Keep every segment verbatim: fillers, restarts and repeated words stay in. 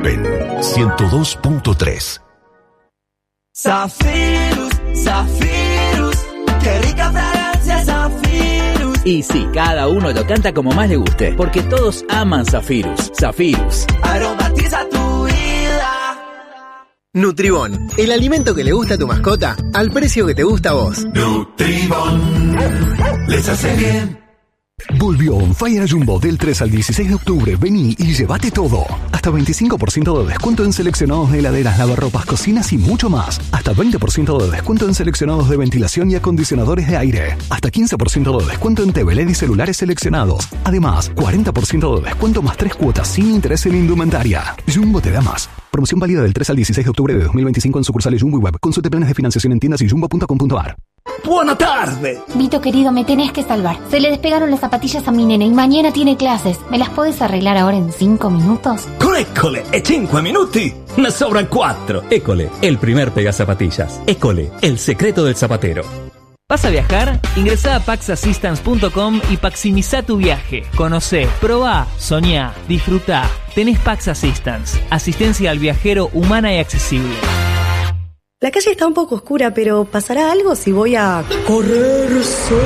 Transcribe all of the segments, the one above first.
Neuquén, ciento dos punto tres. Zafirus, Zafirus, qué rica fragancia Zafirus. Y sí, cada uno lo canta como más le guste, porque todos aman Zafirus. Zafirus aromatiza tu vida. Nutribón, el alimento que le gusta a tu mascota, al precio que te gusta a vos. Nutribón, les hace bien. Volvió On Fire Jumbo del tres al dieciséis de octubre. Vení y llévate todo. Hasta veinticinco por ciento de descuento en seleccionados de heladeras, lavarropas, cocinas y mucho más. Hasta veinte por ciento de descuento en seleccionados de ventilación y acondicionadores de aire. Hasta quince por ciento de descuento en T V L E D y celulares seleccionados. Además, cuarenta por ciento de descuento más tres cuotas sin interés en indumentaria. Jumbo te da más. Promoción válida del tres al dieciséis de octubre de dos mil veinticinco en sucursales Jumbo y Web. Consulte planes de financiación en tiendas y jumbo punto com punto a r. ¡Buena tarde! Vito, querido, me tenés que salvar. Se le despegaron las zapatillas a mi nene y mañana tiene clases. ¿Me las podés arreglar ahora en cinco minutos? Con École, e cinque minuti, ne sobran cuatro. École, el primer pegazapatillas. École, el secreto del zapatero. ¿Vas a viajar? Ingresá a pax assistance punto com y paximizá tu viaje. Conocé, probá, soñá, disfrutá. Tenés Pax Assistance, asistencia al viajero humana y accesible. La calle está un poco oscura, pero ¿pasará algo si voy a correr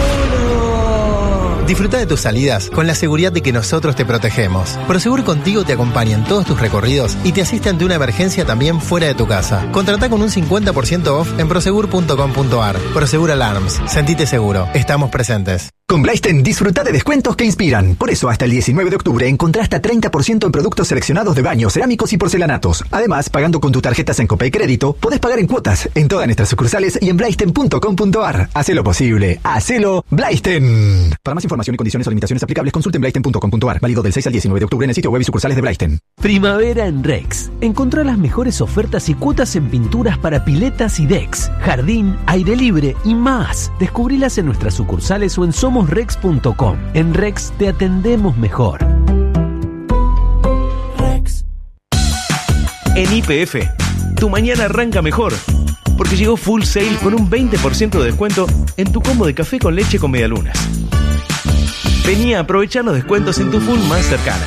sola? Disfruta de tus salidas con la seguridad de que nosotros te protegemos. Prosegur Contigo te acompaña en todos tus recorridos y te asiste ante una emergencia también fuera de tu casa. Contratá con un cincuenta por ciento off en prosegur punto com punto a r. Prosegur Alarms. Sentite seguro. Estamos presentes. Con Blaisten disfruta de descuentos que inspiran. Por eso hasta el diecinueve de octubre encontrá hasta treinta por ciento en productos seleccionados de baños, cerámicos y porcelanatos. Además, pagando con tu tarjeta Sencope y Crédito, podés pagar en cuotas en todas nuestras sucursales y en blaisten punto com punto a r. Hacelo posible. Hacelo Blaisten. Para más información y condiciones o limitaciones aplicables, consulte en blaisten punto com punto a r. Válido del seis al diecinueve de octubre en el sitio web y sucursales de Blaisten. Primavera en Rex. Encontrá las mejores ofertas y cuotas en pinturas para piletas y decks, jardín, aire libre y más. Descubrilas en nuestras sucursales o en somos rex punto com. En Rex te atendemos mejor. Rex. En Y P F, tu mañana arranca mejor, porque llegó Full Sale con un veinte por ciento de descuento en tu combo de café con leche con medialunas. Vení a aprovechar los descuentos en tu Full más cercana.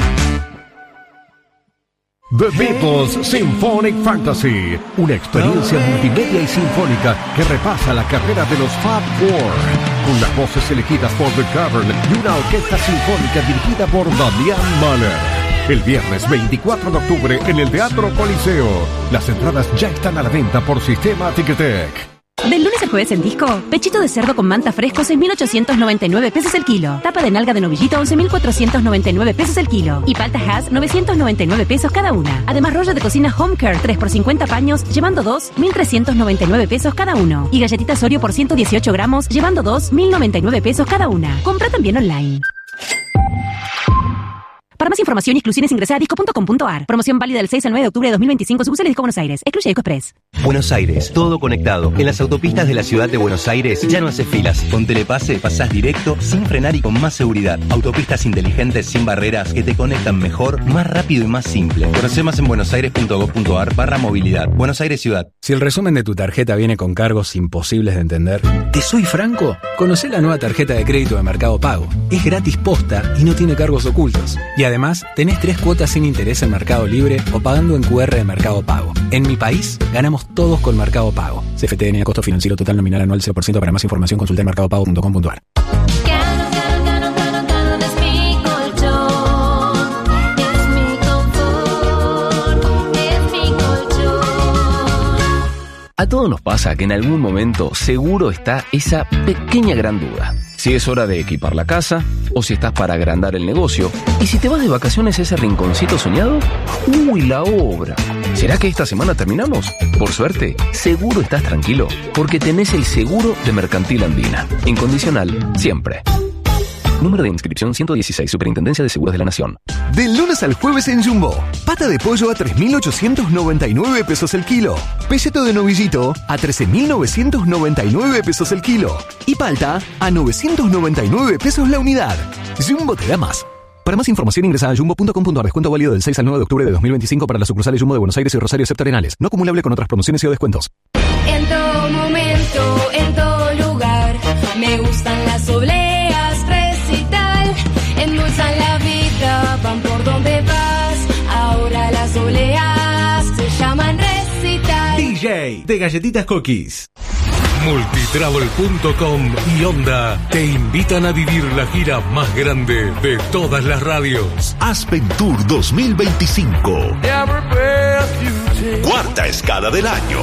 The Beatles Symphonic Fantasy, una experiencia multimedia y sinfónica que repasa la carrera de los Fab Four, con las voces elegidas por The Cavern y una orquesta sinfónica dirigida por Damián Mahler. El viernes veinticuatro de octubre en el Teatro Coliseo. Las entradas ya están a la venta por Sistema Ticketek. Del lunes al jueves en Disco, pechito de cerdo con manta fresco seis mil ochocientos noventa y nueve pesos el kilo. Tapa de nalga de novillito once mil cuatrocientos noventa y nueve pesos el kilo. Y palta Hass novecientos noventa y nueve pesos cada una. Además rollo de cocina Home Care tres por cincuenta paños, llevando dos, mil trescientos noventa y nueve pesos cada uno. Y galletitas Oreo por ciento dieciocho gramos, llevando dos, mil noventa y nueve pesos cada una. Compra también online. Para más información y exclusiones ingresá a disco punto com punto a r. Promoción válida del seis al nueve de octubre de dos mil veinticinco. Sucursales Disco Buenos Aires. Excluye Disco Express. Buenos Aires, todo conectado. En las autopistas de la ciudad de Buenos Aires ya no haces filas. Con Telepase pasás directo, sin frenar y con más seguridad. Autopistas inteligentes sin barreras que te conectan mejor, más rápido y más simple. Conoce más en buenosaires punto gob punto a r barra movilidad. Buenos Aires Ciudad. Si el resumen de tu tarjeta viene con cargos imposibles de entender, ¿te soy franco? Conocé la nueva tarjeta de crédito de Mercado Pago. Es gratis posta y no tiene cargos ocultos. Y además, tenés tres cuotas sin interés en Mercado Libre o pagando en cu erre de Mercado Pago. En mi país, ganamos todos con Mercado Pago. C F T N A costo financiero total nominal anual cero por ciento. Para más información consulta en mercado pago punto com punto a r. A todos nos pasa que en algún momento seguro está esa pequeña gran duda. Si es hora de equipar la casa, o si estás para agrandar el negocio, y si te vas de vacaciones a ese rinconcito soñado, ¡uy, la obra! ¿Será que esta semana terminamos? Por suerte, seguro estás tranquilo, porque tenés el seguro de Mercantil Andina. Incondicional, siempre. Número de inscripción ciento dieciséis, Superintendencia de Seguros de la Nación. Del lunes al jueves en Jumbo. Pata de pollo a tres mil ochocientos noventa y nueve pesos el kilo. Pelleto de novillito a trece mil novecientos noventa y nueve pesos el kilo. Y palta a novecientos noventa y nueve pesos la unidad. Jumbo te da más. Para más información ingresa a jumbo punto com punto a r. Descuento válido del seis al nueve de octubre de dos mil veinticinco para las sucursales Jumbo de Buenos Aires y Rosario excepto Arenales. No acumulable con otras promociones y o descuentos. En todo momento, en todo lugar, me gustan las obleas, recital, endulzan la vida, van por donde vas, ahora las obleas Yay, de galletitas Cookies. Multitravel punto com y Onda te invitan a vivir la gira más grande de todas las radios. Aspen Tour dos mil veinticinco. Cuarta escala del año.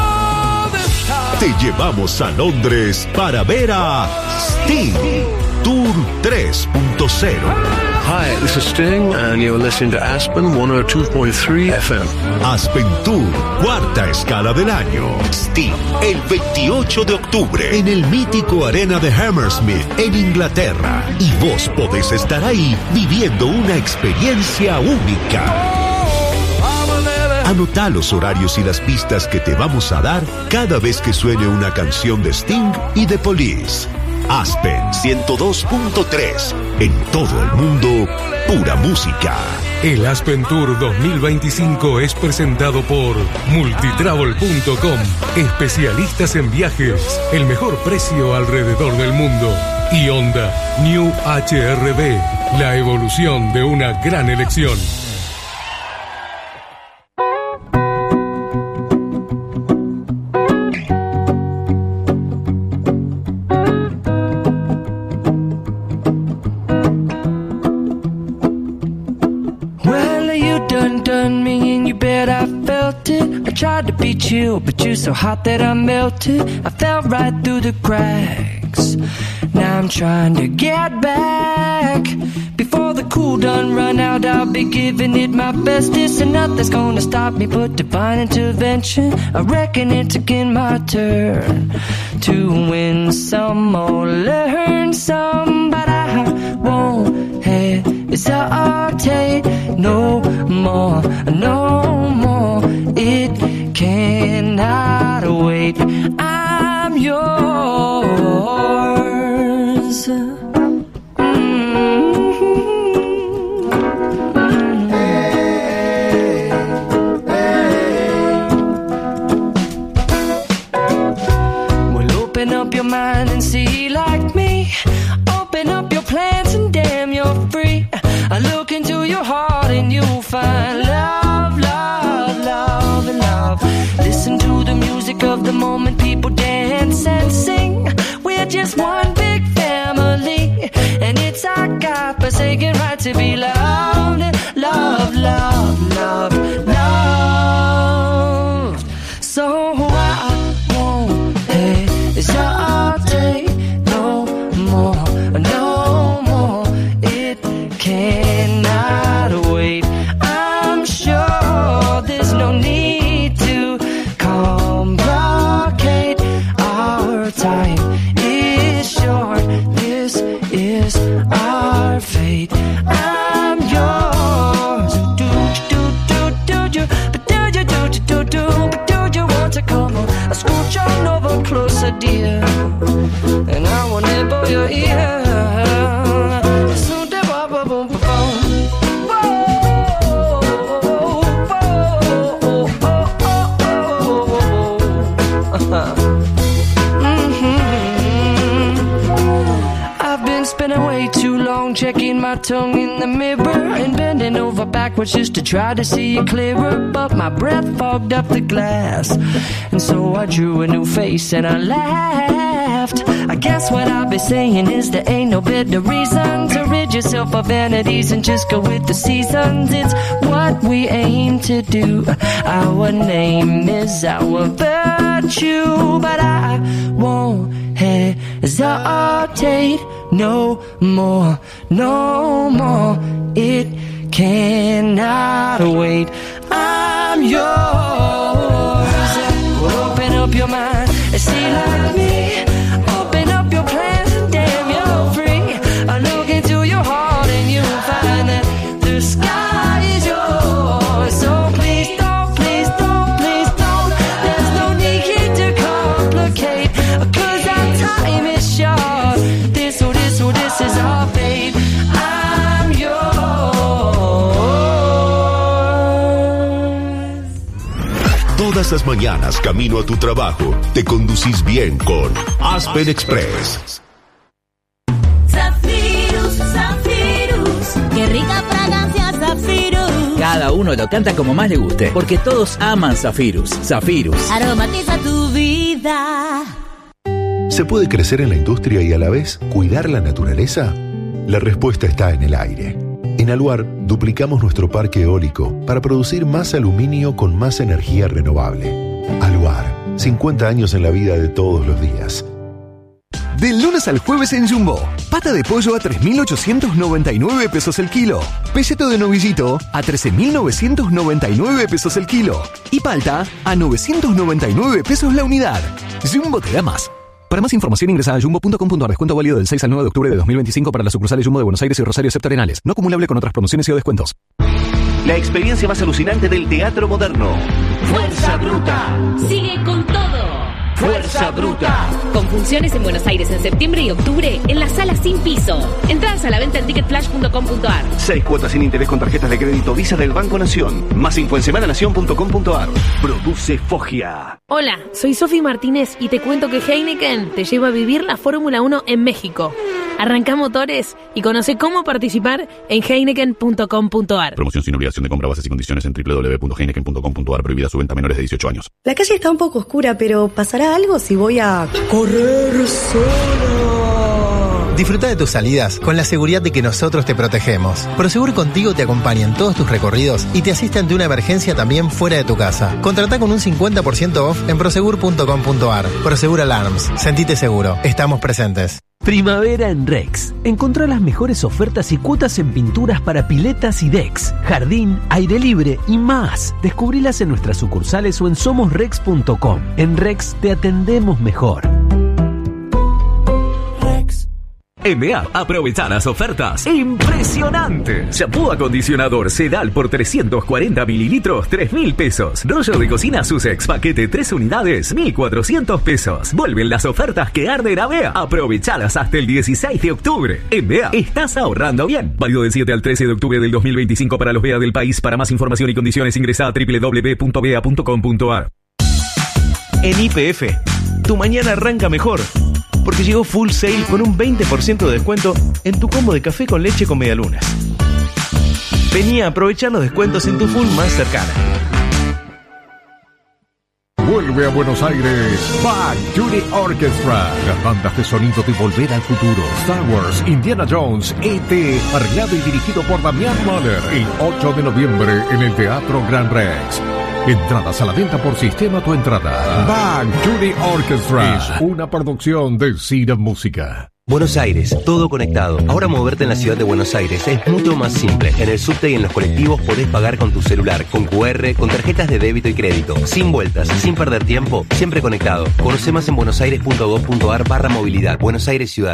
Te llevamos a Londres para ver a Sting. Tour tres punto cero. Hi, this is Sting, and you're listening to Aspen one oh two point three F M. Aspen Tour, cuarta escala del año. Sting, el veintiocho de octubre, en el mítico Arena de Hammersmith, en Inglaterra. Y vos podés estar ahí viviendo una experiencia única. Anotá los horarios y las pistas que te vamos a dar cada vez que suene una canción de Sting y de Police. Aspen ciento dos punto tres. En todo el mundo, pura música. El Aspen Tour dos mil veinticinco es presentado por Multitravel punto com. Especialistas en viajes. El mejor precio alrededor del mundo. Y Honda New H R V. La evolución de una gran elección. Tried to be chill, but you're so hot that I melted. I fell right through the cracks. Now I'm trying to get back. Before the cool done run out, I'll be giving it my bestest, and nothing's gonna stop me but divine intervention. I reckon it's again my turn to win some or learn some, but I won't hesitate no more, no more. It cannot wait. I'm yours. Open up your mind and see like me. Open up your plans and damn, you're free. I look into your heart and you'll find love, love, love, and love. Listen to the music of the moment, people dance and sing. We're just one big family, and it's our God-forsaken right to be loved, love, love, love, love. So I won't hesitate no more, no more. It cannot wait. I'm sure there's no need to complicate. Our time is short. This is our fate. I'm yours. Do do do do do, but do you do do do do, but do you want to come on? I scooch on over closer, dear, and I will nibble your ear. So da ba ba boom ba boom. I've been spending way too long checking my tongue in the mirror and bending over backwards just to try to see it clearer, but my breath fogged up the glass, and so I drew a new face and I laughed. I guess what I'll be saying is there ain't no better reason to rid yourself of vanities and just go with the seasons. It's what we aim to do. Our name is our virtue, but I won't hesitate no more, no more. It cannot wait. I'm yours. Well, open up your mind and see like me. Open up your plans and damn, you're free. I look into your heart and you'll find that the sky is yours. So please don't, please don't, please don't. There's no need to complicate, 'cause our time is short. This or this or this is our fate. I'm yours. Todas las mañanas camino a tu trabajo, te conducís bien con Aspen Express. Zafirus, Zafirus, qué rica fragancia Zafirus. Cada uno lo canta como más le guste, porque todos aman Zafirus. Zafirus. Aromatiza tu vida. ¿Se puede crecer en la industria y a la vez cuidar la naturaleza? La respuesta está en el aire. En Aluar duplicamos nuestro parque eólico para producir más aluminio con más energía renovable. Aluar, cincuenta años en la vida de todos los días. Del lunes al jueves en Jumbo, pata de pollo a tres mil ochocientos noventa y nueve pesos el kilo, pelleto de novillito a trece mil novecientos noventa y nueve pesos el kilo y palta a novecientos noventa y nueve pesos la unidad. Jumbo te da más. Para más información ingresa a jumbo punto com punto a r. Descuento válido del seis al nueve de octubre de dos mil veinticinco para las sucursales Jumbo de Buenos Aires y Rosario Septo Arenales. No acumulable con otras promociones y o descuentos. La experiencia más alucinante del teatro moderno. Fuerza Bruta. Sigue con todo. Fuerza Bruta. Con funciones en Buenos Aires en septiembre y octubre en la sala sin piso. Entradas a la venta en ticket flash punto com punto a r. Seis cuotas sin interés con tarjetas de crédito Visa del Banco Nación. Más info en semana nación punto com punto a r. Produce Fogia. Hola, soy Sofi Martínez y te cuento que Heineken te lleva a vivir la Fórmula uno en México. Arranca motores y conoce cómo participar en heineken punto com punto a r. Promoción sin obligación de compra, bases y condiciones en doble u doble u doble u punto heineken punto com punto a r. Prohibida su venta a menores de dieciocho años. La calle está un poco oscura, pero ¿pasará algo si voy a correr sola? Disfruta de tus salidas con la seguridad de que nosotros te protegemos. Prosegur Contigo te acompaña en todos tus recorridos y te asiste ante una emergencia también fuera de tu casa. Contratá con un cincuenta por ciento off en prosegur punto com punto a r. Prosegur Alarms. Sentite seguro. Estamos presentes. Primavera en Rex. Encontrá las mejores ofertas y cuotas en pinturas para piletas y decks, jardín, aire libre y más. Descubrilas en nuestras sucursales o en somos rex punto com. En Rex te atendemos mejor. M A, aprovecha las ofertas. ¡Impresionante! Shampoo acondicionador Sedal por trescientos cuarenta mililitros, tres mil pesos. Rollo de cocina Sussex, paquete tres unidades, mil cuatrocientos pesos. Vuelven las ofertas que arden a M A. Aprovechalas hasta el dieciséis de octubre. En M A, estás ahorrando bien. Válido del siete al trece de octubre del dos mil veinticinco para los B E A del país. Para más información y condiciones ingresa a doble u doble u doble u punto b e a punto com punto a r. En Y P F, tu mañana arranca mejor. Porque llegó Full Sale con un veinte por ciento de descuento en tu combo de café con leche con medialunas. Vení a aprovechar los descuentos en tu Full más cercana. Vuelve a Buenos Aires Bang Judy Orchestra. Las bandas de sonido de Volver al Futuro, Star Wars, Indiana Jones, E T, arreglado y dirigido por Damián Mahler. El ocho de noviembre en el Teatro Gran Rex. Entradas a la venta por Sistema Tu Entrada. Bang Judy Orchestra es una producción de Cira Música. Buenos Aires, todo conectado. Ahora moverte en la ciudad de Buenos Aires es mucho más simple. En el subte y en los colectivos podés pagar con tu celular, con cu erre, con tarjetas de débito y crédito. Sin vueltas, sin perder tiempo, siempre conectado. Conoce más en buenosaires punto gov punto a r barra movilidad. Buenos Aires Ciudad.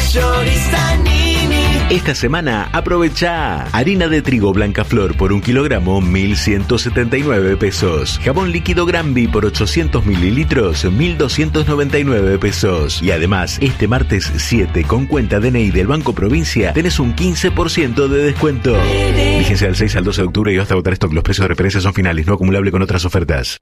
Esta semana aprovecha harina de trigo Blancaflor por un kilogramo, mil ciento setenta y nueve pesos. Jabón líquido Granby por ochocientos mililitros, mil doscientos noventa y nueve pesos. Y además, este martes siete, con cuenta D N I del Banco Provincia, tenés un quince por ciento de descuento. Fíjense del seis al doce de octubre y hasta agotar stock. Los precios de referencia son finales, no acumulable con otras ofertas.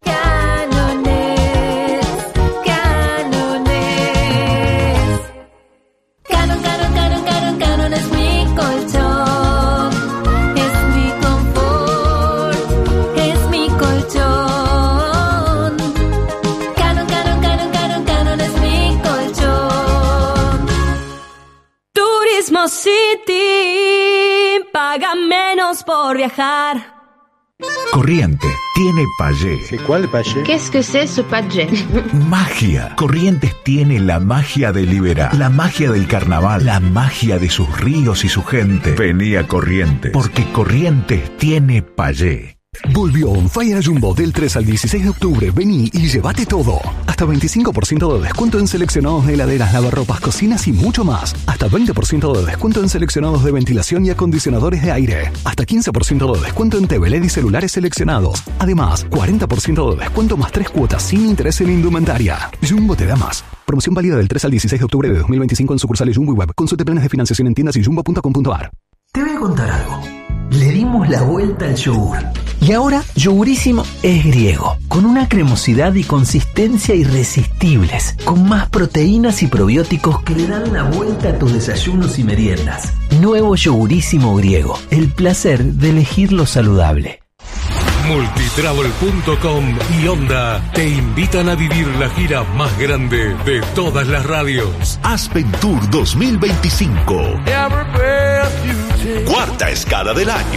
City, paga menos por viajar. Corriente tiene Payé. ¿Cuál Payé? Qu'est-ce que c'est ce Payé? Magia. Corrientes tiene la magia de Liberá, la magia del carnaval, la magia de sus ríos y su gente. Vení a Corrientes, porque Corrientes tiene Payé. Volvió On Fire Jumbo del tres al dieciséis de octubre. Vení y llévate todo. Hasta veinticinco por ciento de descuento en seleccionados de heladeras, lavarropas, cocinas y mucho más. Hasta veinte por ciento de descuento en seleccionados de ventilación y acondicionadores de aire. Hasta quince por ciento de descuento en T V L E D y celulares seleccionados. Además, cuarenta por ciento de descuento más tres cuotas sin interés en indumentaria. Jumbo te da más. Promoción válida del tres al dieciséis de octubre de dos mil veinticinco en sucursales Jumbo y Web. Consulte planes de financiación en tiendas y jumbo punto com punto a r. Te voy a contar algo. Le dimos la vuelta al yogur. Y ahora, Yogurísimo es griego. con una cremosidad y consistencia irresistibles, con más proteínas y probióticos que le dan la vuelta a tus desayunos y meriendas. Nuevo yogurísimo griego, el placer de elegir lo saludable. Multitravel punto com y Onda te invitan a vivir la gira más grande de todas las radios. Aspen Tour dos mil veinticinco. Cuarta escala del año.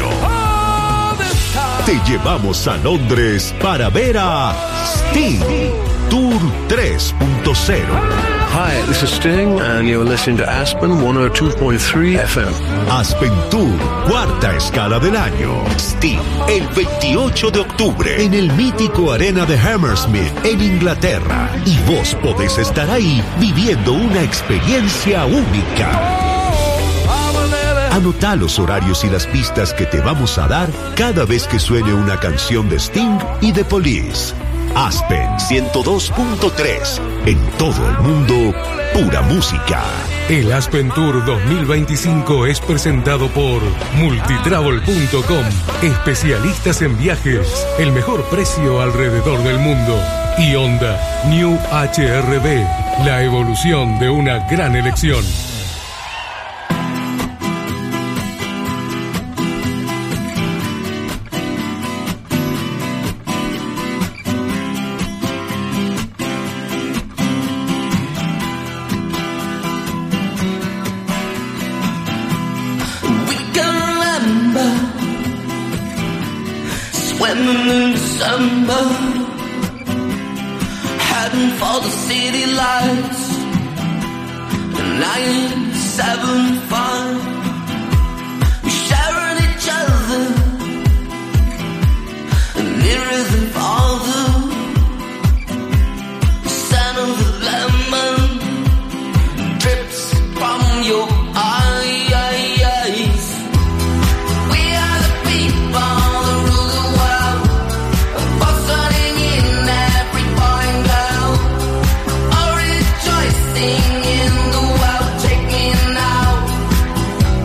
Te llevamos a Londres para ver a Sting Tour tres punto cero. Hi, this is Sting, and you're listening to Aspen ciento dos punto tres F M. Aspen Tour, cuarta escala del año. Sting, el veintiocho de octubre, en el mítico Arena de Hammersmith, en Inglaterra. Y vos podés estar ahí viviendo una experiencia única. Anotá los horarios y las pistas que te vamos a dar cada vez que suene una canción de Sting y de Police. Aspen ciento dos punto tres. En todo el mundo, pura música. El Aspen Tour dos mil veinticinco es presentado por Multitravel punto com. Especialistas en viajes. El mejor precio alrededor del mundo. Y Honda New H R V. La evolución de una gran elección. in December, heading for the city lights. nine seven five, we sharing each other nearer than farther. The scent of the lemon drips from your eyes. We are the people that rule the world, busting in every boy and girl, all rejoicing in the world. Take me now,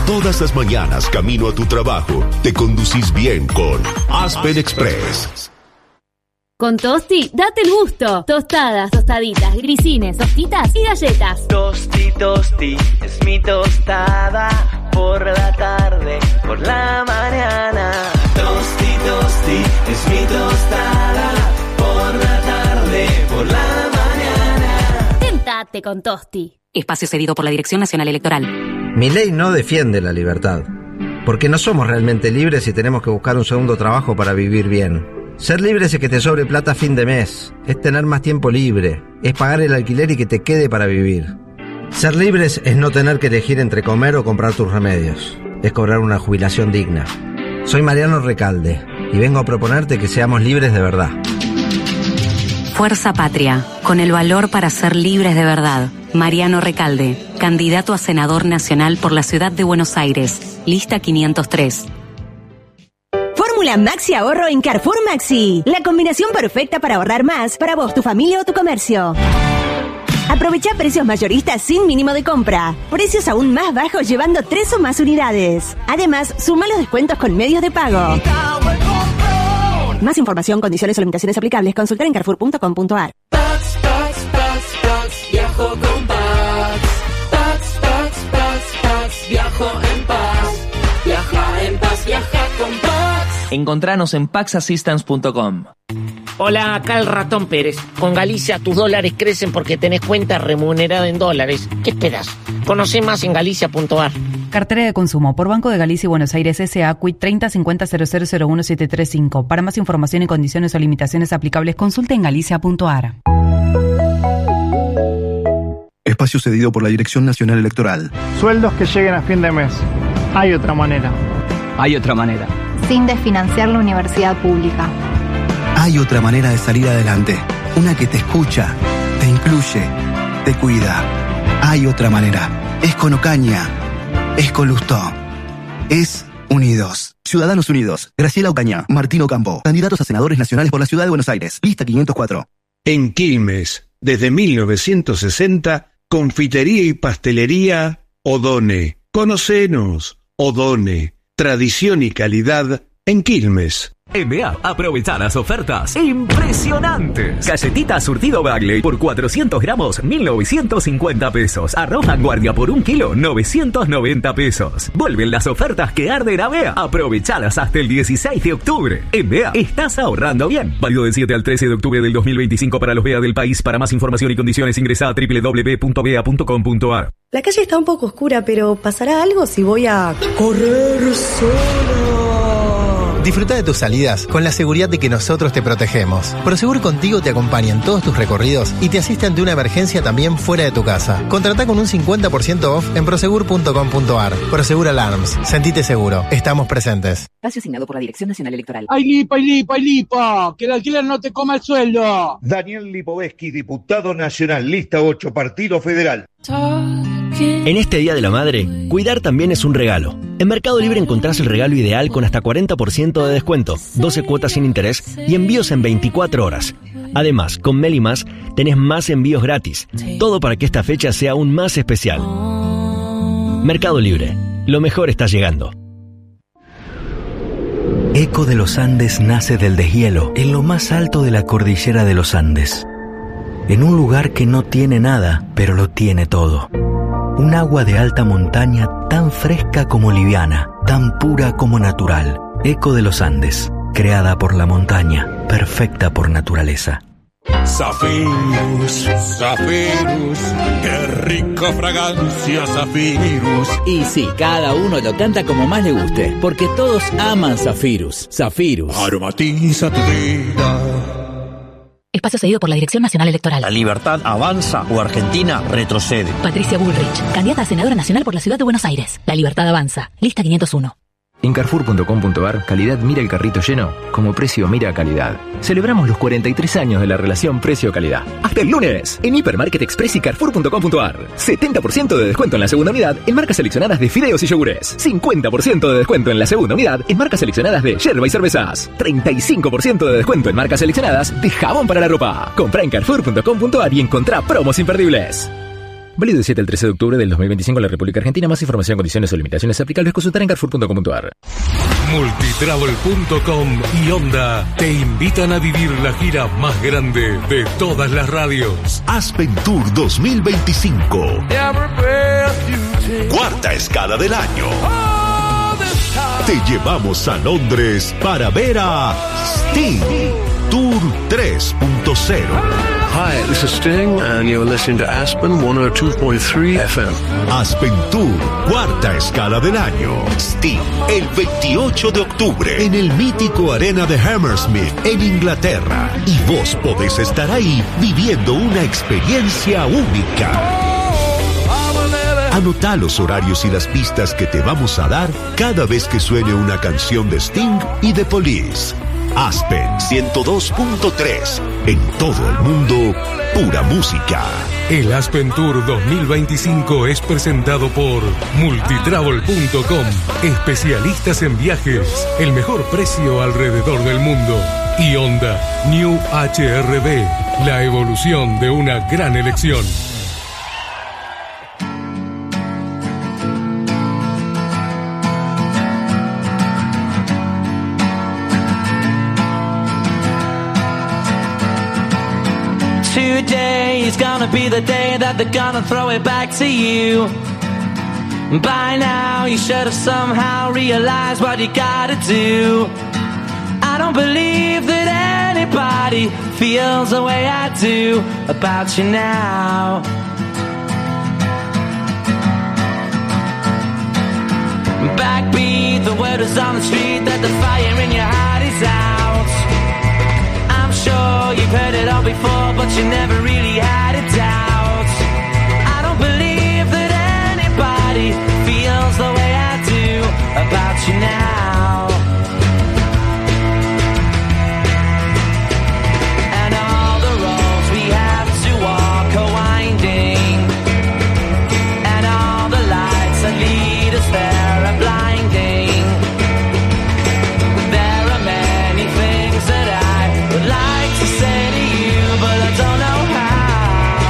Todas las mañanas camino a tu trabajo, te conducís bien con Aspen Express. Con Tosti, date el gusto. Tostadas, tostaditas, grisines, tostitas y galletas. Tosti, tosti, es mi tostada. Por la tarde, por la mañana. Tosti, tosti, es mi tostada. Por la tarde, por la mañana. Tentate con Tosti. Espacio cedido por la Dirección Nacional Electoral. Mi ley no defiende la libertad, porque no somos realmente libres y tenemos que buscar un segundo trabajo para vivir bien. Ser libre es que te sobre plata a fin de mes, es tener más tiempo libre, es pagar el alquiler y que te quede para vivir. Ser libres es no tener que elegir entre comer o comprar tus remedios, es cobrar una jubilación digna. Soy Mariano Recalde y vengo a proponerte que seamos libres de verdad. Fuerza Patria, con el valor para ser libres de verdad. Mariano Recalde, candidato a senador nacional por la ciudad de Buenos Aires, lista quinientos tres. Fórmula Maxi Ahorro en Carrefour Maxi. La combinación perfecta para ahorrar más para vos, tu familia o tu comercio. Aprovecha precios mayoristas sin mínimo de compra. Precios aún más bajos llevando tres o más unidades. Además, suma los descuentos con medios de pago. Más información, condiciones o limitaciones aplicables, consultar en carrefour punto com punto a r. Pax, Pax, Pax, Pax, viajo con Pax. Pax, Pax, Pax, Pax, viajo en paz. Viaja en paz, viaja con Pax. Encontranos en pax assistance punto com. Hola, acá el Ratón Pérez. Con Galicia tus dólares crecen porque tenés cuenta remunerada en dólares. ¿Qué esperas? Conoce más en galicia punto a r. Cartera de consumo por Banco de Galicia y Buenos Aires S A Q I treinta cincuenta cero cero cero uno siete tres cinco. Para más información y condiciones o limitaciones aplicables, consulte en galicia punto a r. Espacio cedido por la Dirección Nacional Electoral. Sueldos que lleguen a fin de mes. Hay otra manera. Hay otra manera. Sin desfinanciar la universidad pública. Hay otra manera de salir adelante. Una que te escucha, te incluye, te cuida. Hay otra manera. Es con Ocaña. Es con Lustó. Es Unidos. Ciudadanos Unidos. Graciela Ocaña. Martín Ocampo. Candidatos a senadores nacionales por la Ciudad de Buenos Aires. Lista quinientos cuatro. En Quilmes, desde mil novecientos sesenta, confitería y pastelería Odone. Conocenos. Odone. Tradición y calidad en Quilmes. En B A, aprovechar las ofertas impresionantes. Galletita surtido Bagley por cuatrocientos gramos, mil novecientos cincuenta pesos. Arroz Vanguardia por un kilo, novecientos noventa pesos. Vuelven las ofertas que arden a B A. Aprovechalas hasta el dieciséis de octubre. En B A, estás ahorrando bien. Válido del siete al trece de octubre del dos mil veinticinco para los B A del país. Para más información y condiciones ingresa a doble u doble u doble u punto b a punto com punto a r. La calle está un poco oscura, pero ¿pasará algo si voy a correr sola? Disfruta de tus salidas con la seguridad de que nosotros te protegemos. Prosegur Contigo te acompaña en todos tus recorridos y te asiste ante una emergencia también fuera de tu casa. Contratá con un cincuenta por ciento off en prosegur punto com punto a r. Prosegur Alarms. Sentite seguro. Estamos presentes. Espacio asignado por la Dirección Nacional Electoral. ¡Ay, lipa, ay, lipa, ay, lipa! ¡Que el alquiler no te coma el sueldo! Daniel Lipovetsky, diputado nacional, lista ocho, Partido Federal. En este Día de la Madre, cuidar también es un regalo. En Mercado Libre encontrás el regalo ideal con hasta cuarenta por ciento de descuento, doce cuotas sin interés y envíos en veinticuatro horas. Además, con Meli Más tenés más envíos gratis. Todo para que esta fecha sea aún más especial. Mercado Libre. Lo mejor está llegando. Eco de los Andes nace del deshielo, en lo más alto de la cordillera de los Andes. En un lugar que no tiene nada, pero lo tiene todo. Un agua de alta montaña tan fresca como liviana, tan pura como natural. Eco de los Andes, creada por la montaña, perfecta por naturaleza. Zafirus, Zafirus, qué rica fragancia Zafirus. Y sí, cada uno lo canta como más le guste, porque todos aman Zafirus. Zafirus. Aromatiza tu vida. Espacio cedido por la Dirección Nacional Electoral. La libertad avanza o Argentina retrocede. Patricia Bullrich, candidata a senadora nacional por la Ciudad de Buenos Aires. La libertad avanza. Lista quinientos uno. En carrefour punto com punto a r, calidad mira el carrito lleno, como precio mira calidad. Celebramos los cuarenta y tres años de la relación precio-calidad. Hasta el lunes, en Hipermarket Express y carrefour punto com punto a r. setenta por ciento de descuento en la segunda unidad en marcas seleccionadas de fideos y yogures. cincuenta por ciento de descuento en la segunda unidad en marcas seleccionadas de yerba y cervezas. treinta y cinco por ciento de descuento en marcas seleccionadas de jabón para la ropa. Comprá en carrefour punto com punto a r y encontrá promos imperdibles. Válido del siete al trece de octubre del dos mil veinticinco en la República Argentina. Más información, condiciones o limitaciones aplicables. Consultar en carrefour punto com punto a r. Multitravel punto com y Onda te invitan a vivir la gira más grande de todas las radios. Aspen Tour dos mil veinticinco. Cuarta escala del año. Te llevamos a Londres para ver a Sting. Tour tres punto cero. Hi, this is Sting, and you're listening to Aspen ciento dos punto tres F M. Aspen Tour, cuarta escala del año. Sting, el veintiocho de octubre, en el mítico Arena de Hammersmith, en Inglaterra. Y vos podés estar ahí viviendo una experiencia única. Anotá los horarios y las pistas que te vamos a dar cada vez que suene una canción de Sting y The Police. Aspen ciento dos punto tres. En todo el mundo, pura música. El Aspen Tour dos mil veinticinco es presentado por Multitravel punto com. Especialistas en viajes. El mejor precio alrededor del mundo. Y Honda New H R V. La evolución de una gran elección. Today is gonna be the day that they're gonna throw it back to you. By now you should have somehow realized what you gotta do. I don't believe that anybody feels the way I do about you now. Backbeat, the word is on the street that the fire in your heart is out. I'm sure you've heard it all before, but you never really had a doubt. I don't believe that anybody feels the way I do about you now. And all the roads we have to walk are winding, and all the lights that lead us there are blinding. There are many things that I would like to say to you, but I don't know how.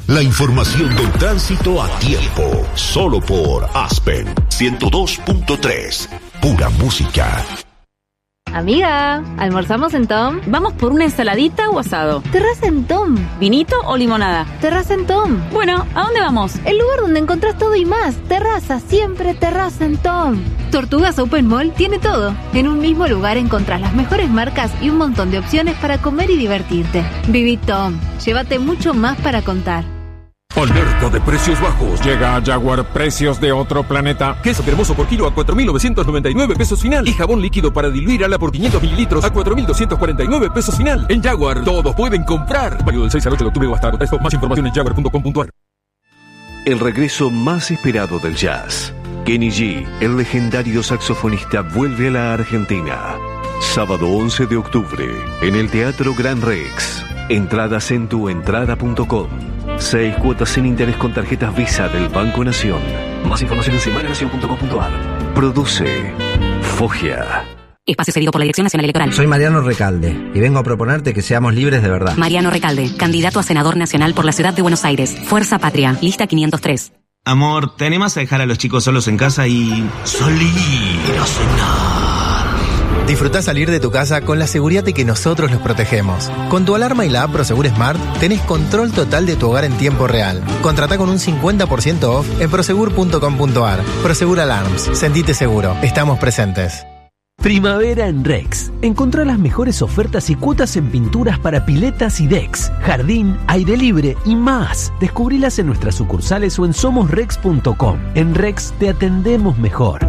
La información del tránsito a tiempo, solo por Aspen ciento dos punto tres. Pura música. Amiga, ¿almorzamos en Tom? ¿Vamos por una ensaladita o asado? Terraza en Tom. ¿Vinito o limonada? Terraza en Tom. Bueno, ¿a dónde vamos? El lugar donde encontrás todo y más. Terraza, siempre terraza en Tom. Tortugas Open Mall tiene todo. En un mismo lugar encontrás las mejores marcas y un montón de opciones para comer y divertirte. Viví Tom. Llévate mucho más para contar. Alerta de precios bajos. Llega a Jaguar precios de otro planeta. Queso cremoso por kilo a cuatro mil novecientos noventa y nueve pesos final. Y jabón líquido para diluir ala por quinientos mililitros a cuatro mil doscientos cuarenta y nueve pesos final. En Jaguar, todos pueden comprar. Válido del seis al ocho de octubre o hasta agotar stock. Más información en jaguar punto com punto a r. El regreso más esperado del jazz. Kenny G, el legendario saxofonista, vuelve a la Argentina. Sábado once de octubre, en el Teatro Gran Rex. Entradas en tu entrada punto com. Seis cuotas sin interés con tarjetas Visa del Banco Nación. Más información en semana nación punto com punto a r. Produce Foggia. Espacio cedido por la Dirección Nacional Electoral. Soy Mariano Recalde y vengo a proponerte que seamos libres de verdad. Mariano Recalde, candidato a senador nacional por la Ciudad de Buenos Aires. Fuerza Patria, lista quinientos tres. Amor, ¿te animas a dejar a los chicos solos en casa y salir a cenar? Disfrutá salir de tu casa con la seguridad de que nosotros los protegemos. Con tu alarma y la app Prosegur Smart tenés control total de tu hogar en tiempo real. Contratá con un cincuenta por ciento off en prosegur punto com punto a r. Prosegur Alarms. Sentite seguro. Estamos presentes. Primavera en Rex. Encontrá las mejores ofertas y cuotas en pinturas para piletas y decks, jardín, aire libre y más. Descubrilas en nuestras sucursales o en somos rex punto com. En Rex te atendemos mejor.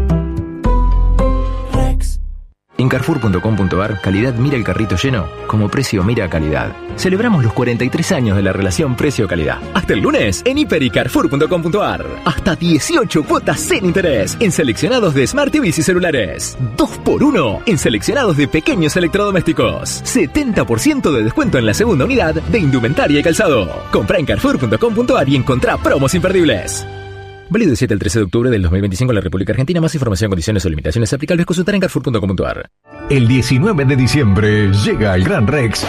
En carrefour punto com punto a r, calidad mira el carrito lleno, como precio mira calidad. Celebramos los cuarenta y tres años de la relación precio-calidad. Hasta el lunes, en hiper y carrefour punto com punto a r. Hasta dieciocho cuotas sin interés en seleccionados de Smart T Vs y celulares. dos por uno en seleccionados de pequeños electrodomésticos. setenta por ciento de descuento en la segunda unidad de indumentaria y calzado. Comprá en carrefour punto com punto a r y encontrá promos imperdibles. Válido del siete al trece de octubre del dos mil veinticinco en la República Argentina. Más información, condiciones o limitaciones aplicables consultar en carrefour punto com punto a r. El diecinueve de diciembre llega al Gran Rex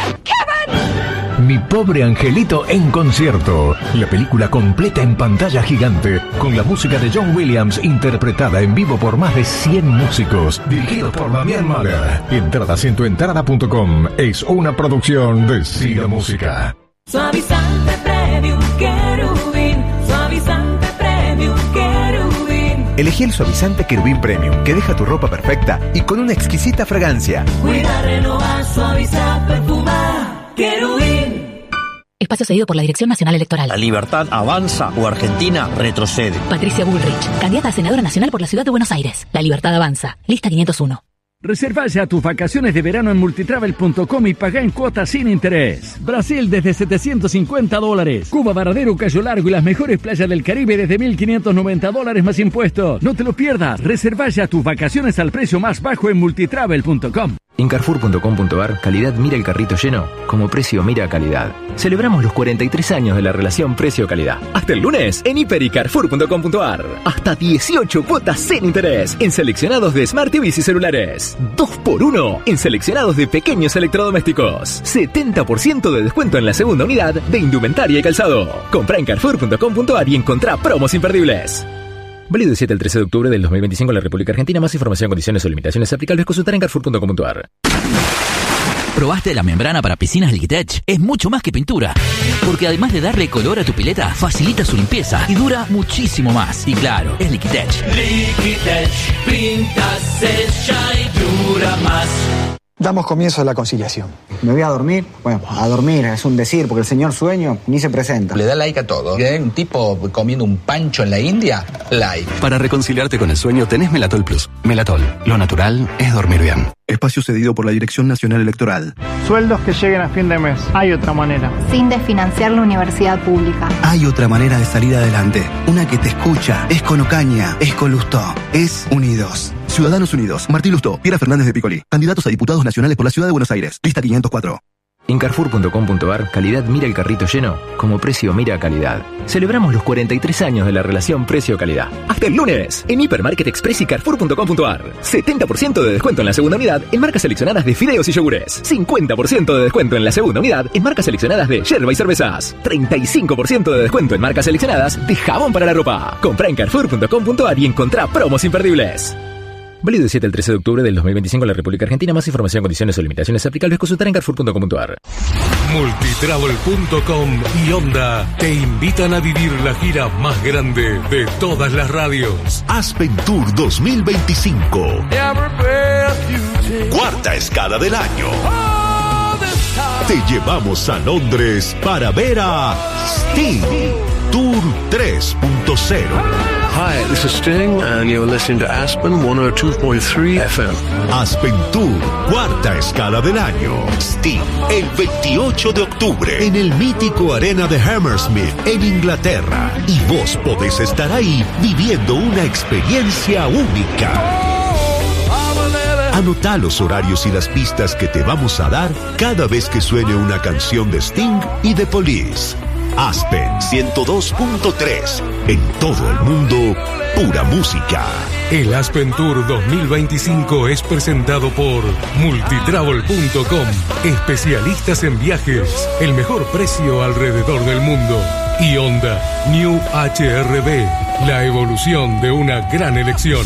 Mi pobre angelito en concierto. La película completa en pantalla gigante con la música de John Williams interpretada en vivo por más de cien músicos. Dirigido por Damián Mahler. Entradas en tu entrada punto com. Es una producción de Siga Música. Suavizante Premium Querubín. Suavizante Premium Querubín. Elegí el suavizante Querubín Premium, que deja tu ropa perfecta y con una exquisita fragancia. Cuida, renovar, suavizar, perfumar. Querubín. Espacio cedido por la Dirección Nacional Electoral. La libertad avanza o Argentina retrocede. Patricia Bullrich, candidata a senadora nacional por la Ciudad de Buenos Aires. La libertad avanza. Lista quinientos uno. Reserva ya tus vacaciones de verano en multitravel punto com y paga en cuotas sin interés. Brasil desde setecientos cincuenta dólares. Cuba, Varadero, Cayo Largo y las mejores playas del Caribe desde mil quinientos noventa dólares más impuestos. No te lo pierdas. Reserva ya tus vacaciones al precio más bajo en multitravel punto com. En carrefour punto com punto a r, calidad mira el carrito lleno, como precio mira calidad. Celebramos los cuarenta y tres años de la relación precio-calidad. Hasta el lunes, en hiper y carrefour punto com punto a r. Hasta dieciocho cuotas sin interés en seleccionados de Smart T Vs y celulares. dos por uno en seleccionados de pequeños electrodomésticos. setenta por ciento de descuento en la segunda unidad de indumentaria y calzado. Comprá en carrefour punto com punto a r y encontrá promos imperdibles. Válido del siete al trece de octubre del dos mil veinticinco en la República Argentina. Más información, condiciones o limitaciones aplicables consultar en carrefour punto com punto a r. ¿Probaste la membrana para piscinas Liquitech? Es mucho más que pintura, porque además de darle color a tu pileta, facilita su limpieza y dura muchísimo más. Y claro, es Liquitech. Liquitech, pinta, sella y dura más. Damos comienzo a la conciliación. ¿Me voy a dormir? Bueno, a dormir es un decir, porque el señor sueño ni se presenta. Le da like a todo. ¿Eh? Un tipo comiendo un pancho en la India, like. Para reconciliarte con el sueño tenés Melatol Plus. Melatol, lo natural es dormir bien. Espacio cedido por la Dirección Nacional Electoral. Sueldos que lleguen a fin de mes. Hay otra manera. Sin desfinanciar la universidad pública. Hay otra manera de salir adelante. Una que te escucha. Es con Ocaña. Es con Lustó. Es Unidos. Ciudadanos Unidos. Martín Lustó. Piera Fernández de Picolí. Candidatos a diputados nacionales por la Ciudad de Buenos Aires. Lista quinientos cuatro. En Carrefour punto com punto ar, calidad mira el carrito lleno, como precio mira calidad. Celebramos los cuarenta y tres años de la relación precio-calidad. ¡Hasta el lunes! En Hipermarket Express y Carrefour punto com punto ar. setenta por ciento de descuento en la segunda unidad en marcas seleccionadas de fideos y yogures. cincuenta por ciento de descuento en la segunda unidad en marcas seleccionadas de yerba y cervezas. treinta y cinco por ciento de descuento en marcas seleccionadas de jabón para la ropa. Comprá en Carrefour punto com punto ar y encontrá promos imperdibles. Válido del siete al trece de octubre del dos mil veinticinco en la República Argentina. Más información, condiciones o limitaciones aplicables consultar en Carrefour punto com punto ar. Multitravel punto com y Honda te invitan a vivir la gira más grande de todas las radios. Aspen Tour dos mil veinticinco. Cuarta escala del año. Te llevamos a Londres para ver a Sting. Tour tres punto cero. Hi, this is Sting, and you're listening to Aspen ciento dos punto tres F M. Aspen Tour, cuarta escala del año. Sting, el veintiocho de octubre, en el mítico Arena de Hammersmith, en Inglaterra. Y vos podés estar ahí viviendo una experiencia única. Anotá los horarios y las pistas que te vamos a dar cada vez que suene una canción de Sting y de Police. Aspen ciento dos punto tres. En todo el mundo, pura música. El Aspen Tour dos mil veinticinco es presentado por Multitravel punto com. Especialistas en viajes. El mejor precio alrededor del mundo. Y Honda New H R V. La evolución de una gran elección.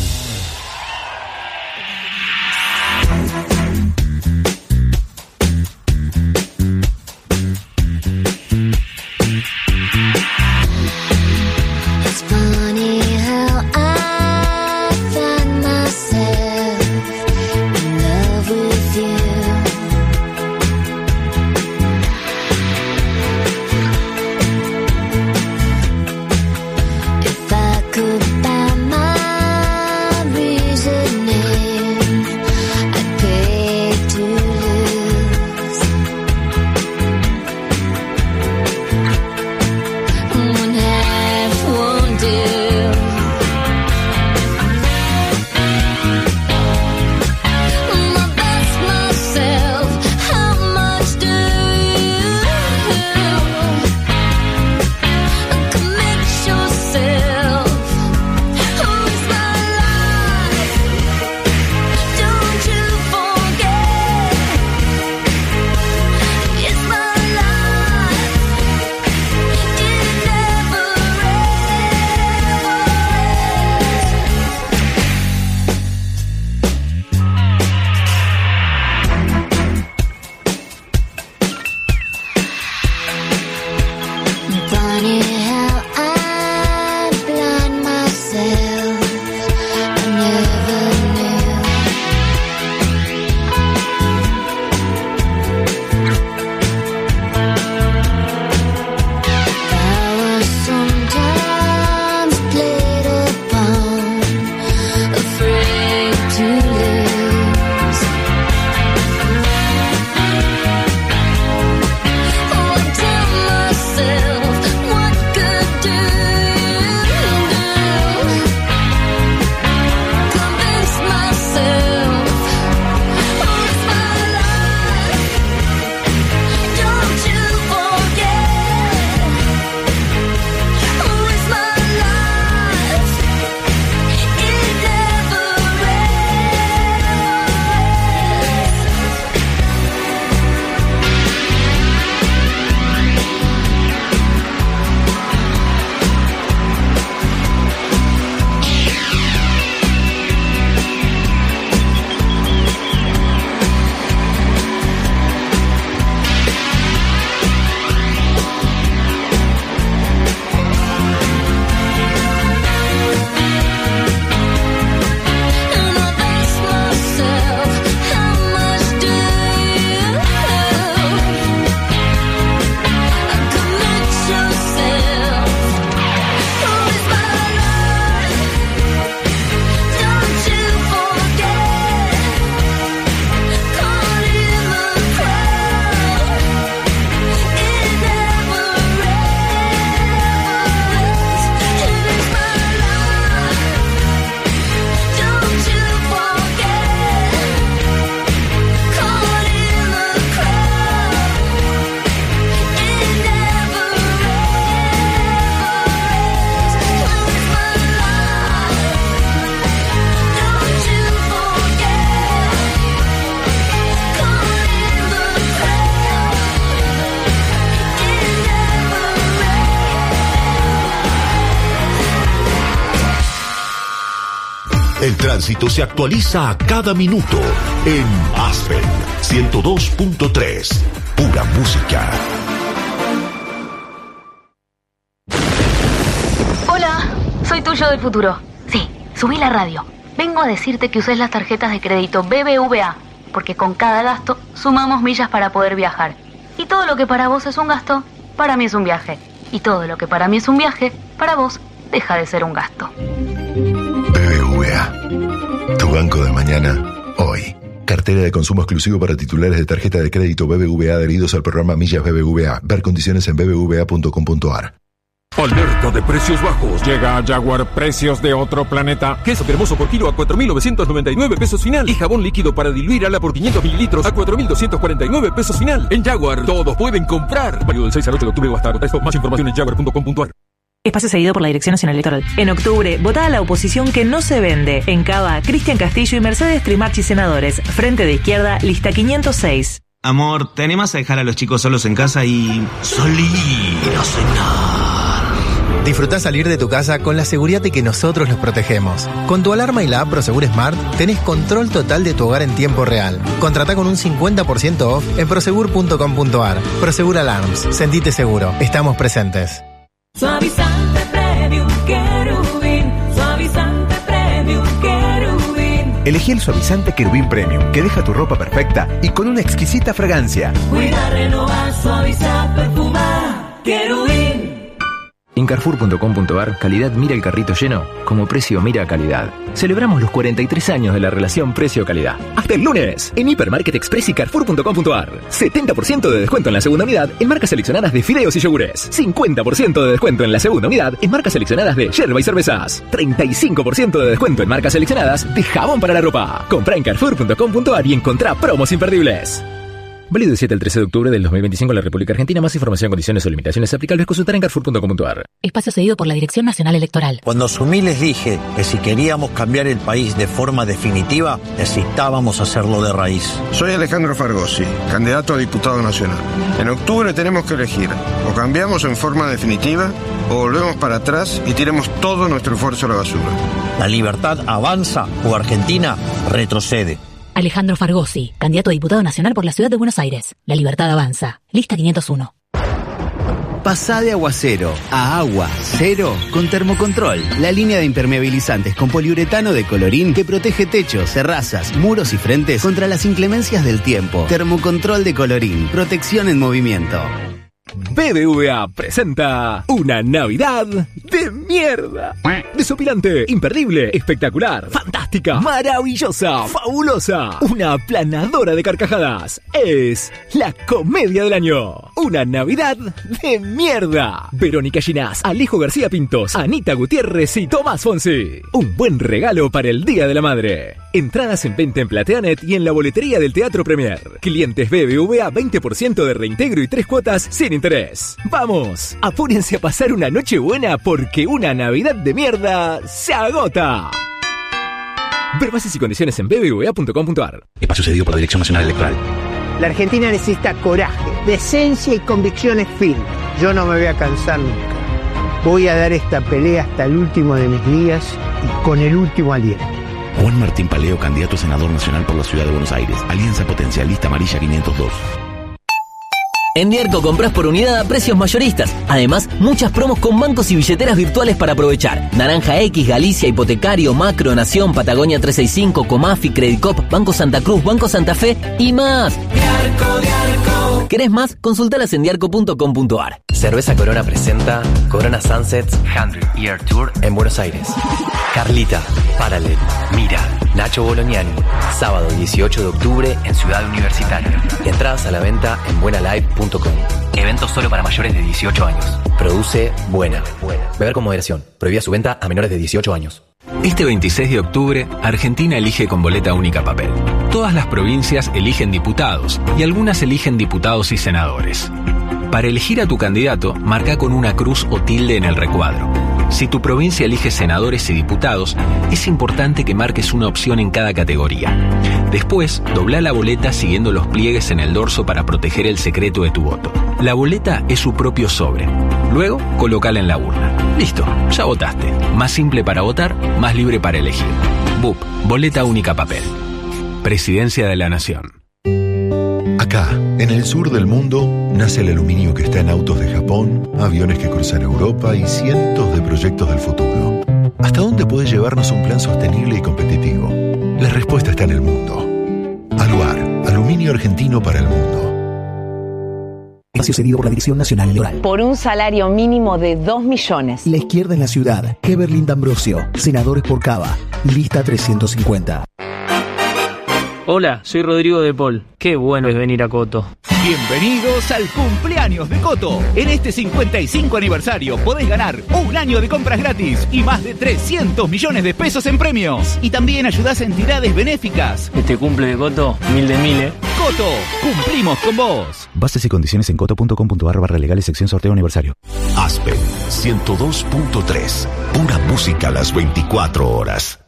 El tránsito se actualiza a cada minuto en Aspen ciento dos punto tres. Pura música. Hola, soy tuyo del futuro. Sí, subí la radio. Vengo a decirte que uses las tarjetas de crédito B B V A, porque con cada gasto sumamos millas para poder viajar. Y todo lo que para vos es un gasto, para mí es un viaje. Y todo lo que para mí es un viaje, para vos deja de ser un gasto. B B V A, tu banco de mañana, hoy. Cartera de consumo exclusivo para titulares de tarjeta de crédito B B V A adheridos al programa Millas B B V A. Ver condiciones en b b v a punto com punto a r. Alerta de precios bajos. Llega a Jaguar precios de otro planeta. Queso cremoso por kilo a cuatro mil novecientos noventa y nueve pesos final. Y jabón líquido para diluir ala por quinientos mililitros a cuatro mil doscientos cuarenta y nueve pesos final. En Jaguar, todos pueden comprar. Válido del seis al ocho de octubre o hasta agotar stock. Más información en jaguar punto com punto a r. Espacio cedido por la Dirección Nacional Electoral. En octubre, vota a la oposición que no se vende. En Cava, Cristian Castillo y Mercedes Trimarchi senadores. Frente de Izquierda, lista quinientos seis. Amor, ¿te animas a dejar a los chicos solos en casa y salir a cenar? Disfrutá salir de tu casa con la seguridad de que nosotros los protegemos. Con tu alarma y la app Prosegur Smart tenés control total de tu hogar en tiempo real. Contratá con un cincuenta por ciento off en prosegur punto com punto a r. Prosegur Alarms. Sentite seguro. Estamos presentes. Suavizante Premium Querubín. Suavizante Premium Querubín. Elegí el suavizante Querubín Premium, que deja tu ropa perfecta y con una exquisita fragancia. Cuida, renovar, suavizar, perfumar. Querubín. En carrefour punto com punto a r, calidad mira el carrito lleno, como precio mira calidad. Celebramos los cuarenta y tres años de la relación precio-calidad. Hasta el lunes, en Hipermarket Express y carrefour punto com punto a r. setenta por ciento de descuento en la segunda unidad en marcas seleccionadas de fideos y yogures. cincuenta por ciento de descuento en la segunda unidad en marcas seleccionadas de yerba y cervezas. treinta y cinco por ciento de descuento en marcas seleccionadas de jabón para la ropa. Comprá en carrefour punto com punto a r y encontrá promos imperdibles. Válido del siete al trece de octubre del dos mil veinticinco en la República Argentina. Más información, condiciones o limitaciones aplicables consultar en carrefour punto com punto a r. Espacio cedido por la Dirección Nacional Electoral. Cuando asumí les dije que si queríamos cambiar el país de forma definitiva, necesitábamos hacerlo de raíz. Soy Alejandro Fargosi, candidato a diputado nacional. En octubre tenemos que elegir. O cambiamos en forma definitiva o volvemos para atrás y tiremos todo nuestro esfuerzo a la basura. La libertad avanza o Argentina retrocede. Alejandro Fargosi, candidato a diputado nacional por la Ciudad de Buenos Aires. La libertad avanza. Lista quinientos uno. Pasá de agua cero a agua cero con Termocontrol, la línea de impermeabilizantes con poliuretano de Colorín que protege techos, terrazas, muros y frentes contra las inclemencias del tiempo. Termocontrol de Colorín, protección en movimiento. B B V A presenta una Navidad de mierda. Desopilante, imperdible, espectacular, fantástica, maravillosa, fabulosa, una aplanadora de carcajadas. Es la comedia del año. Una Navidad de mierda. Verónica Ginás, Alejo García Pintos, Anita Gutiérrez y Tomás Fonsi. Un buen regalo para el Día de la Madre. Entradas en venta en Plateanet y en la boletería del Teatro Premier. Clientes B B V A veinte por ciento de reintegro y tres cuotas sin interés. Vamos, apúrense a pasar una noche buena porque una Navidad de mierda se agota. Ver bases y condiciones en b b v a punto com punto a r. Espacio cedido por la Dirección Nacional Electoral. La Argentina necesita coraje, decencia y convicciones firmes. Yo no me voy a cansar nunca. Voy a dar esta pelea hasta el último de mis días y con el último aliento. Juan Martín Paleo, candidato a senador nacional por la Ciudad de Buenos Aires. Alianza Potencialista Amarilla quinientos dos. En Dierco compras por unidad a precios mayoristas. Además, muchas promos con bancos y billeteras virtuales para aprovechar. Naranja X, Galicia, Hipotecario, Macro, Nación, Patagonia trescientos sesenta y cinco, Comafi, Credicop, Banco Santa Cruz, Banco Santa Fe y más. Dierco, Dierco. ¿Querés más? Consultalas en dierco punto com punto a r. Cerveza Corona presenta Corona Sunsets cien Year Tour en Buenos Aires. Carlita, Paralel, Mira, Nacho Bolognani. Sábado dieciocho de octubre en Ciudad Universitaria. Entradas a la venta en buenalive punto com. Evento solo para mayores de dieciocho años. Produce Buena. Beber con moderación. Prohibida su venta a menores de dieciocho años. Este veintiséis de octubre, Argentina elige con boleta única papel. Todas las provincias eligen diputados y algunas eligen diputados y senadores. Para elegir a tu candidato, marca con una cruz o tilde en el recuadro. Si tu provincia elige senadores y diputados, es importante que marques una opción en cada categoría. Después, dobla la boleta siguiendo los pliegues en el dorso para proteger el secreto de tu voto. La boleta es su propio sobre. Luego, colócala en la urna. Listo, ya votaste. Más simple para votar, más libre para elegir. B U P, boleta única papel. Presidencia de la Nación. Acá, en el sur del mundo, nace el aluminio que está en autos de Japón, aviones que cruzan Europa y cientos de proyectos del futuro. ¿Hasta dónde puede llevarnos un plan sostenible y competitivo? La respuesta está en el mundo. Aluar, aluminio argentino para el mundo. Espacio cedido por la Dirección Nacional Electoral. Por un salario mínimo de dos millones. La izquierda en la ciudad. Keverlin D'Ambrosio. Senadores por Cava. Lista trescientos cincuenta. Hola, soy Rodrigo de Paul. Qué bueno es venir a Coto. Bienvenidos al cumpleaños de Coto. En este cincuenta y cinco aniversario podés ganar un año de compras gratis y más de trescientos millones de pesos en premios. Y también ayudás a entidades benéficas. Este cumple de Coto, mil de mil, ¿eh? Coto, cumplimos con vos. Bases y condiciones en coto punto com punto a r barra legales sección sorteo aniversario. Aspen ciento dos punto tres. Pura música a las veinticuatro horas.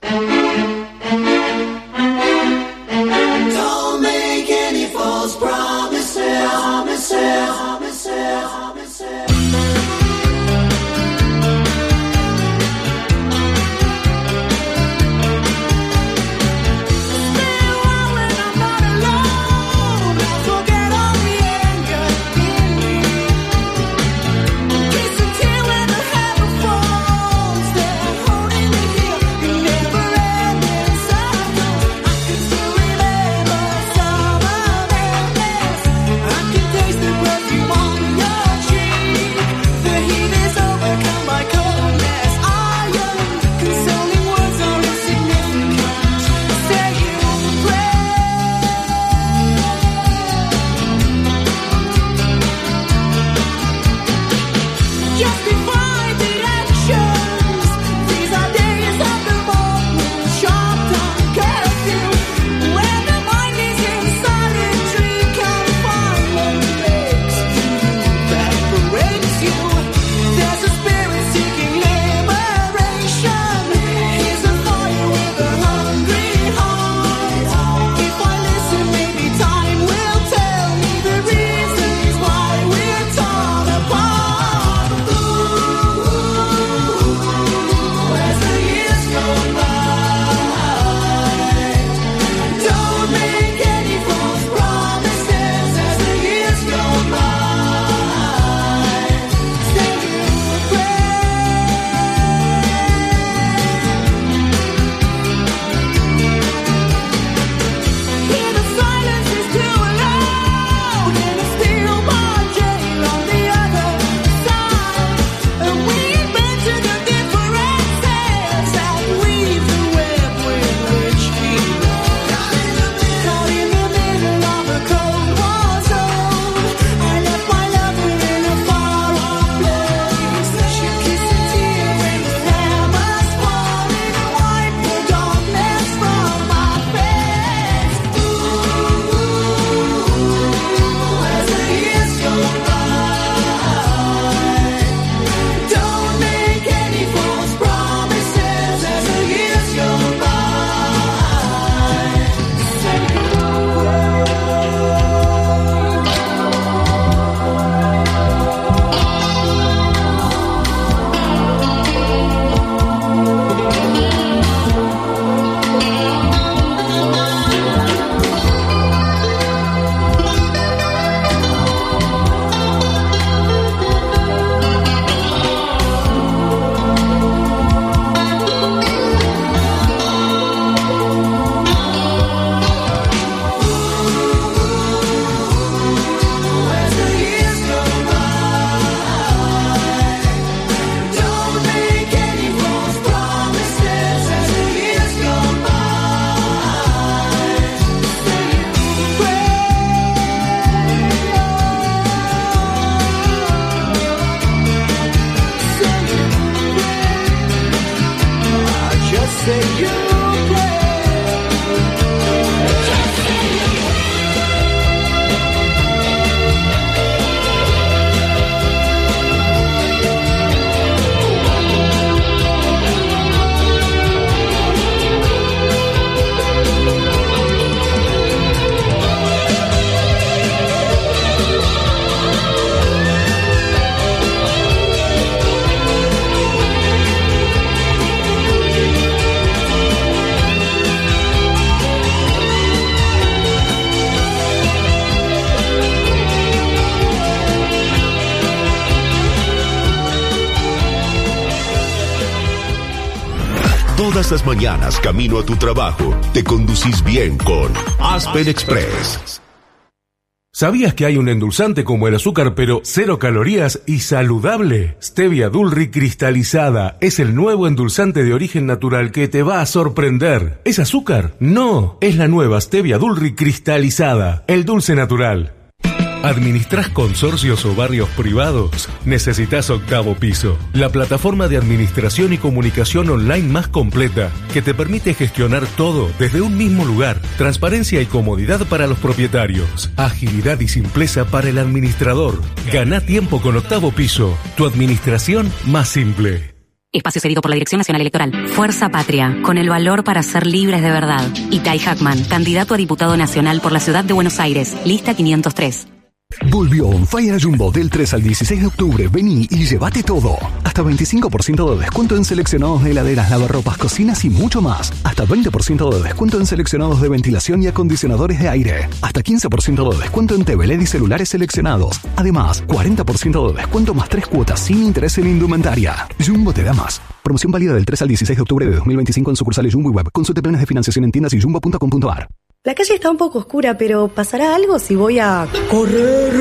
Todas las mañanas, camino a tu trabajo, te conducís bien con Aspen Express. ¿Sabías que hay un endulzante como el azúcar, pero cero calorías y saludable? Stevia Dulri cristalizada es el nuevo endulzante de origen natural que te va a sorprender. ¿Es azúcar? No, es la nueva Stevia Dulri cristalizada, el dulce natural. ¿Administrás consorcios o barrios privados? Necesitas Octavo Piso, la plataforma de administración y comunicación online más completa que te permite gestionar todo desde un mismo lugar. Transparencia y comodidad para los propietarios. Agilidad y simpleza para el administrador. Gana tiempo con Octavo Piso, tu administración más simple. Espacio cedido por la Dirección Nacional Electoral. Fuerza Patria, con el valor para ser libres de verdad. Itay Hackman, candidato a diputado nacional por la ciudad de Buenos Aires, lista quinientos tres. Volvió On Fire Jumbo del tres al dieciséis de octubre. Vení y llévate todo. Hasta veinticinco por ciento de descuento en seleccionados de heladeras, lavarropas, cocinas y mucho más. Hasta veinte por ciento de descuento en seleccionados de ventilación y acondicionadores de aire. Hasta quince por ciento de descuento en T V L E D y celulares seleccionados. Además, cuarenta por ciento de descuento más tres cuotas sin interés en indumentaria. Jumbo te da más. Promoción válida del tres al dieciséis de octubre de dos mil veinticinco en sucursales Jumbo y Web. Consulte planes de financiación en tiendas y jumbo punto com punto a r. La calle está un poco oscura, pero ¿pasará algo si voy a correr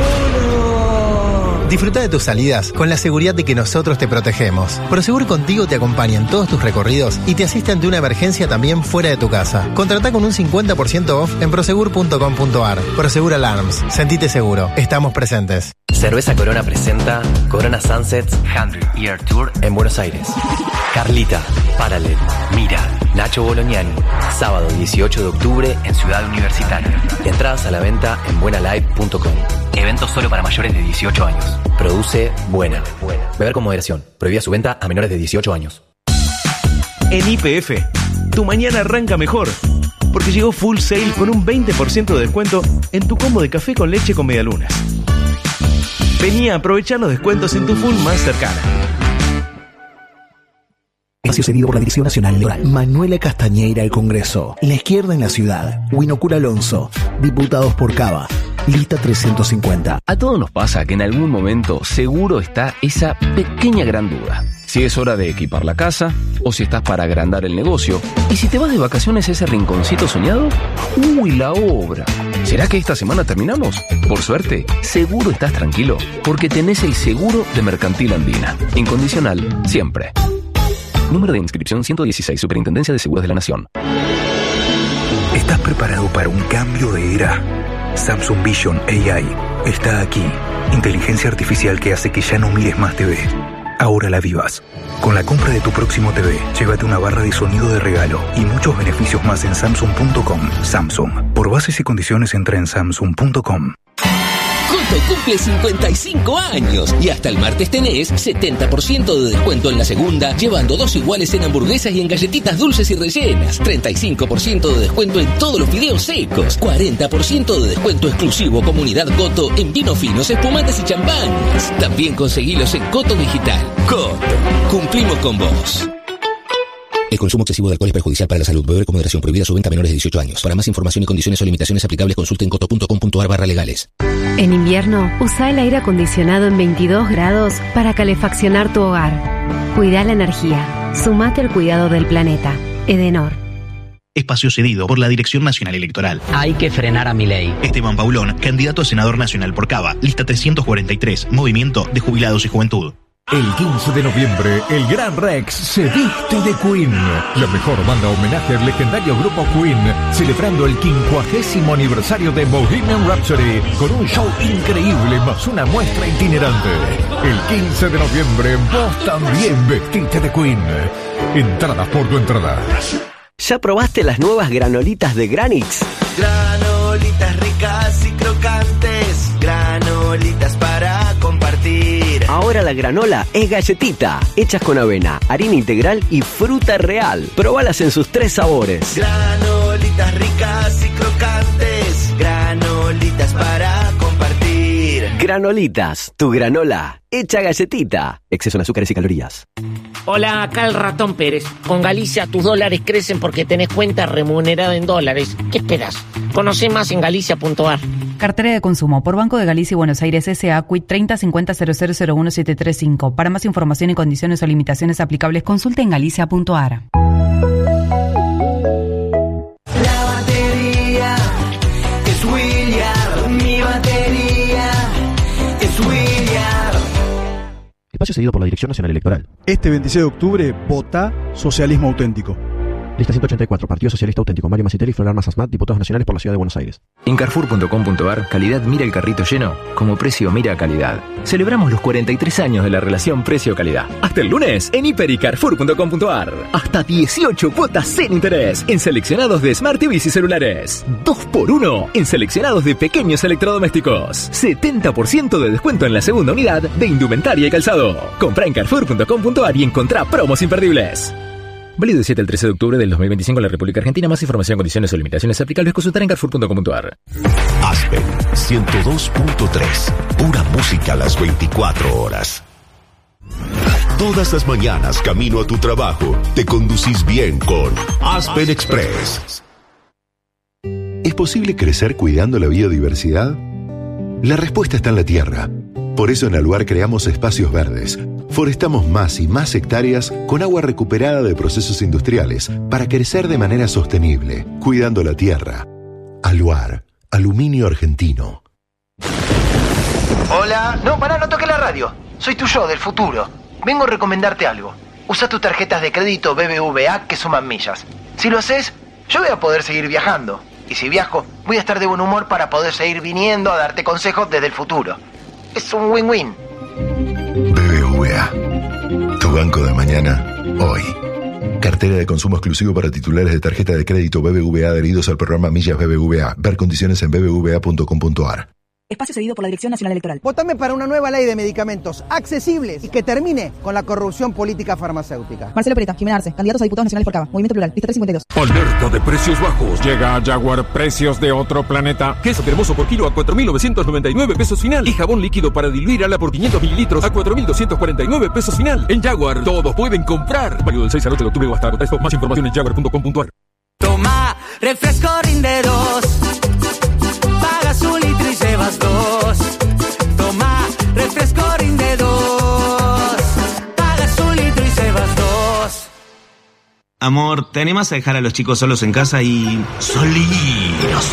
sola? Disfruta de tus salidas con la seguridad de que nosotros te protegemos. Prosegur Contigo te acompaña en todos tus recorridos y te asiste ante una emergencia también fuera de tu casa. Contratá con un cincuenta por ciento off en prosegur punto com punto a r. Prosegur Alarms. Sentite seguro. Estamos presentes. Cerveza Corona presenta Corona Sunsets cien Year Tour en Buenos Aires. Carlita, Parallel, Mira, Nacho Bolognani. Sábado dieciocho de octubre en Ciudad Universitaria. Entradas a la venta en buena live punto com. Evento solo para mayores de dieciocho años. Produce Buena. Beber con moderación. Prohibida su venta a menores de dieciocho años. En Y P F, tu mañana arranca mejor. Porque llegó Full Sale con un veinte por ciento de descuento en tu combo de café con leche con medialunas. Vení a aprovechar los descuentos en tu Full más cercana. Espacio cedido por la Dirección Nacional Electoral. Manuela Castañeira al Congreso. La izquierda en la ciudad. Winocura Alonso. Diputados por Cava. Lista trescientos cincuenta. A todos nos pasa que en algún momento seguro está esa pequeña gran duda. Si es hora de equipar la casa, o si estás para agrandar el negocio, y si te vas de vacaciones a ese rinconcito soñado, ¡uy, la obra! ¿Será que esta semana terminamos? Por suerte, seguro estás tranquilo, porque tenés el seguro de Mercantil Andina. Incondicional, siempre. Número de inscripción ciento dieciséis, Superintendencia de Seguros de la Nación. ¿Estás preparado para un cambio de era? Samsung Vision A I está aquí. Inteligencia artificial que hace que ya no mires más T V. Ahora la vivas. Con la compra de tu próximo T V, llévate una barra de sonido de regalo y muchos beneficios más en samsung punto com. Samsung. Por bases y condiciones entra en samsung punto com. Coto cumple cincuenta y cinco años y hasta el martes tenés setenta por ciento de descuento en la segunda, llevando dos iguales en hamburguesas y en galletitas dulces y rellenas, treinta y cinco por ciento de descuento en todos los fideos secos, cuarenta por ciento de descuento exclusivo Comunidad Coto en vinos finos, espumantes y champañas. También conseguilos en Coto Digital. Coto, cumplimos con vos. El consumo excesivo de alcohol es perjudicial para la salud. Beber con moderación. Prohibida su venta a menores de dieciocho años. Para más información y condiciones o limitaciones aplicables, consulte en coto punto com punto a r barra legales. En invierno, usa el aire acondicionado en veintidós grados para calefaccionar tu hogar. Cuida la energía. Sumate al cuidado del planeta. Edenor. Espacio cedido por la Dirección Nacional Electoral. Hay que frenar a Milei. Esteban Paulón, candidato a senador nacional por Cava. Lista trescientos cuarenta y tres. Movimiento de Jubilados y Juventud. El quince de noviembre, el Gran Rex se viste de Queen. La mejor banda homenaje al legendario grupo Queen, celebrando el quincuagésimo aniversario de Bohemian Rhapsody, con un show increíble más una muestra itinerante. El quince de noviembre, vos también vestiste de Queen. Entradas por tu entrada. ¿Ya probaste las nuevas granolitas de Granix? Granolitas ricas y crocantes, granolitas para compartir. Ahora la granola es galletita, hechas con avena, harina integral y fruta real. Probalas en sus tres sabores. Granolitas ricas y crocantes, granolitas para compartir. Granolitas, tu granola, hecha galletita. Exceso en azúcares y calorías. Hola, acá el Ratón Pérez. Con Galicia tus dólares crecen porque tenés cuenta remunerada en dólares. ¿Qué esperas? Conoce más en galicia punto a r. Cartera de consumo por Banco de Galicia y Buenos Aires S A Quit treinta cincuenta cero cero cero uno siete tres cinco. Para más información y condiciones o limitaciones aplicables, consulte en galicia punto a r. Espacio cedido por la Dirección Nacional Electoral. Este veintiséis de octubre, vota Socialismo Auténtico. Lista ciento ochenta y cuatro, Partido Socialista Auténtico, Mario Masitelli y Florar Mazasmat, diputados nacionales por la Ciudad de Buenos Aires. En Carrefour punto com punto a r, calidad mira el carrito lleno, como precio mira calidad. Celebramos los cuarenta y tres años de la relación precio-calidad. Hasta el lunes, en hiper y carrefour punto com punto a r. Hasta dieciocho cuotas sin interés en seleccionados de Smart T Vs y celulares. dos por uno en seleccionados de pequeños electrodomésticos. setenta por ciento de descuento en la segunda unidad de indumentaria y calzado. Comprá en carrefour punto com punto a r y encontrá promos imperdibles. Válido del siete al trece de octubre del dos mil veinticinco en la República Argentina. Más información, condiciones o limitaciones aplicables, consultar en carrefour punto com punto a r. Aspen ciento dos punto tres. Pura música a las veinticuatro horas. Todas las mañanas, camino a tu trabajo, te conducís bien con Aspen Express. ¿Es posible crecer cuidando la biodiversidad? La respuesta está en la tierra. Por eso en Aluar creamos espacios verdes. Forestamos más y más hectáreas con agua recuperada de procesos industriales para crecer de manera sostenible, cuidando la tierra. Aluar, aluminio argentino. Hola, no, pará, no toques la radio. Soy tu yo del futuro. Vengo a recomendarte algo. Usa tus tarjetas de crédito B B V A que suman millas. Si lo haces, yo voy a poder seguir viajando. Y si viajo, voy a estar de buen humor para poder seguir viniendo a darte consejos desde el futuro. Es un win-win. B B V A, tu banco de mañana, hoy. Cartera de consumo exclusivo para titulares de tarjeta de crédito B B V A adheridos al programa Millas B B V A. Ver condiciones en b b v a punto com punto a r. Espacio cedido por la Dirección Nacional Electoral. Votame para una nueva ley de medicamentos accesibles y que termine con la corrupción política farmacéutica. Marcelo Pereta, Jimena Arce, candidatos a diputados nacionales por Cava. Movimiento Plural, lista trescientos cincuenta y dos. Alerta de precios bajos. Llega a Jaguar, precios de otro planeta. Queso cremoso por kilo a cuatro mil novecientos noventa y nueve pesos final. Y jabón líquido para diluir ala por quinientos mililitros a cuatro mil doscientos cuarenta y nueve pesos final. En Jaguar, todos pueden comprar. Válido del seis al ocho de octubre o hasta agotar stock. Más información en jaguar punto com punto a r. Toma, refresco rinde dos. Pagas un litro y llevas dos. Toma, refresco rinde dos. Pagas un litro y llevas dos. Amor, ¿te animas a dejar a los chicos solos en casa y salir a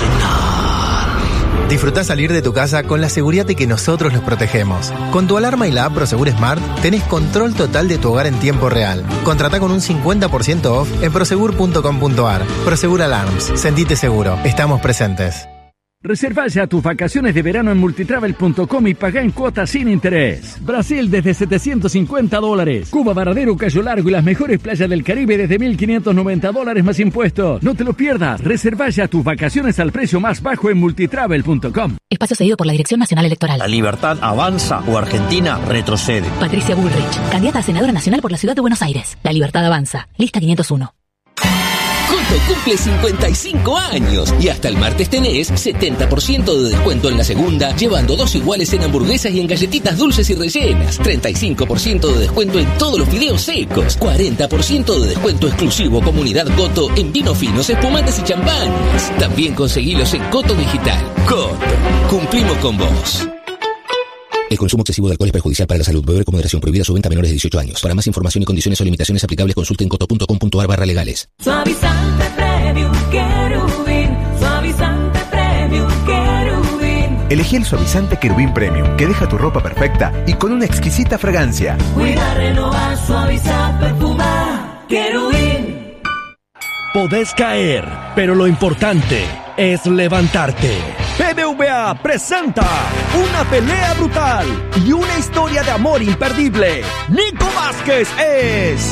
cenar? Disfrutá salir de tu casa con la seguridad de que nosotros los protegemos. Con tu alarma y la app Prosegur Smart tenés control total de tu hogar en tiempo real. Contratá con un cincuenta por ciento off en prosegur punto com punto a r. Prosegur Alarms. Sentite seguro. Estamos presentes. Reserva ya tus vacaciones de verano en multitravel punto com y pagá en cuotas sin interés. Brasil desde setecientos cincuenta dólares. Cuba, Varadero, Cayo Largo y las mejores playas del Caribe desde mil quinientos noventa dólares más impuestos. No te lo pierdas. Reserva ya tus vacaciones al precio más bajo en multitravel punto com. Espacio cedido por la Dirección Nacional Electoral. La libertad avanza o Argentina retrocede. Patricia Bullrich, candidata a senadora nacional por la Ciudad de Buenos Aires. La libertad avanza. Lista quinientos uno. Coto cumple cincuenta y cinco años y hasta el martes tenés setenta por ciento de descuento en la segunda, llevando dos iguales en hamburguesas y en galletitas dulces y rellenas, treinta y cinco por ciento de descuento en todos los fideos secos, cuarenta por ciento de descuento exclusivo Comunidad Coto en vinos finos, espumantes y champañas. También conseguilos en Coto Digital. Coto, cumplimos con vos. El consumo excesivo de alcohol es perjudicial para la salud. Beber con moderación. Prohibida su venta a menores de dieciocho años. Para más información y condiciones o limitaciones aplicables, consulte en coto punto com punto a r barra legales. Suavizante Premium Querubín. Suavizante Premium Querubín. Elegí el suavizante Querubín Premium, que deja tu ropa perfecta y con una exquisita fragancia. Cuida, renovar, suavizar, perfumar. Querubín. Podés caer, pero lo importante es levantarte. B B V A presenta una pelea brutal y una historia de amor imperdible. Nico Vázquez es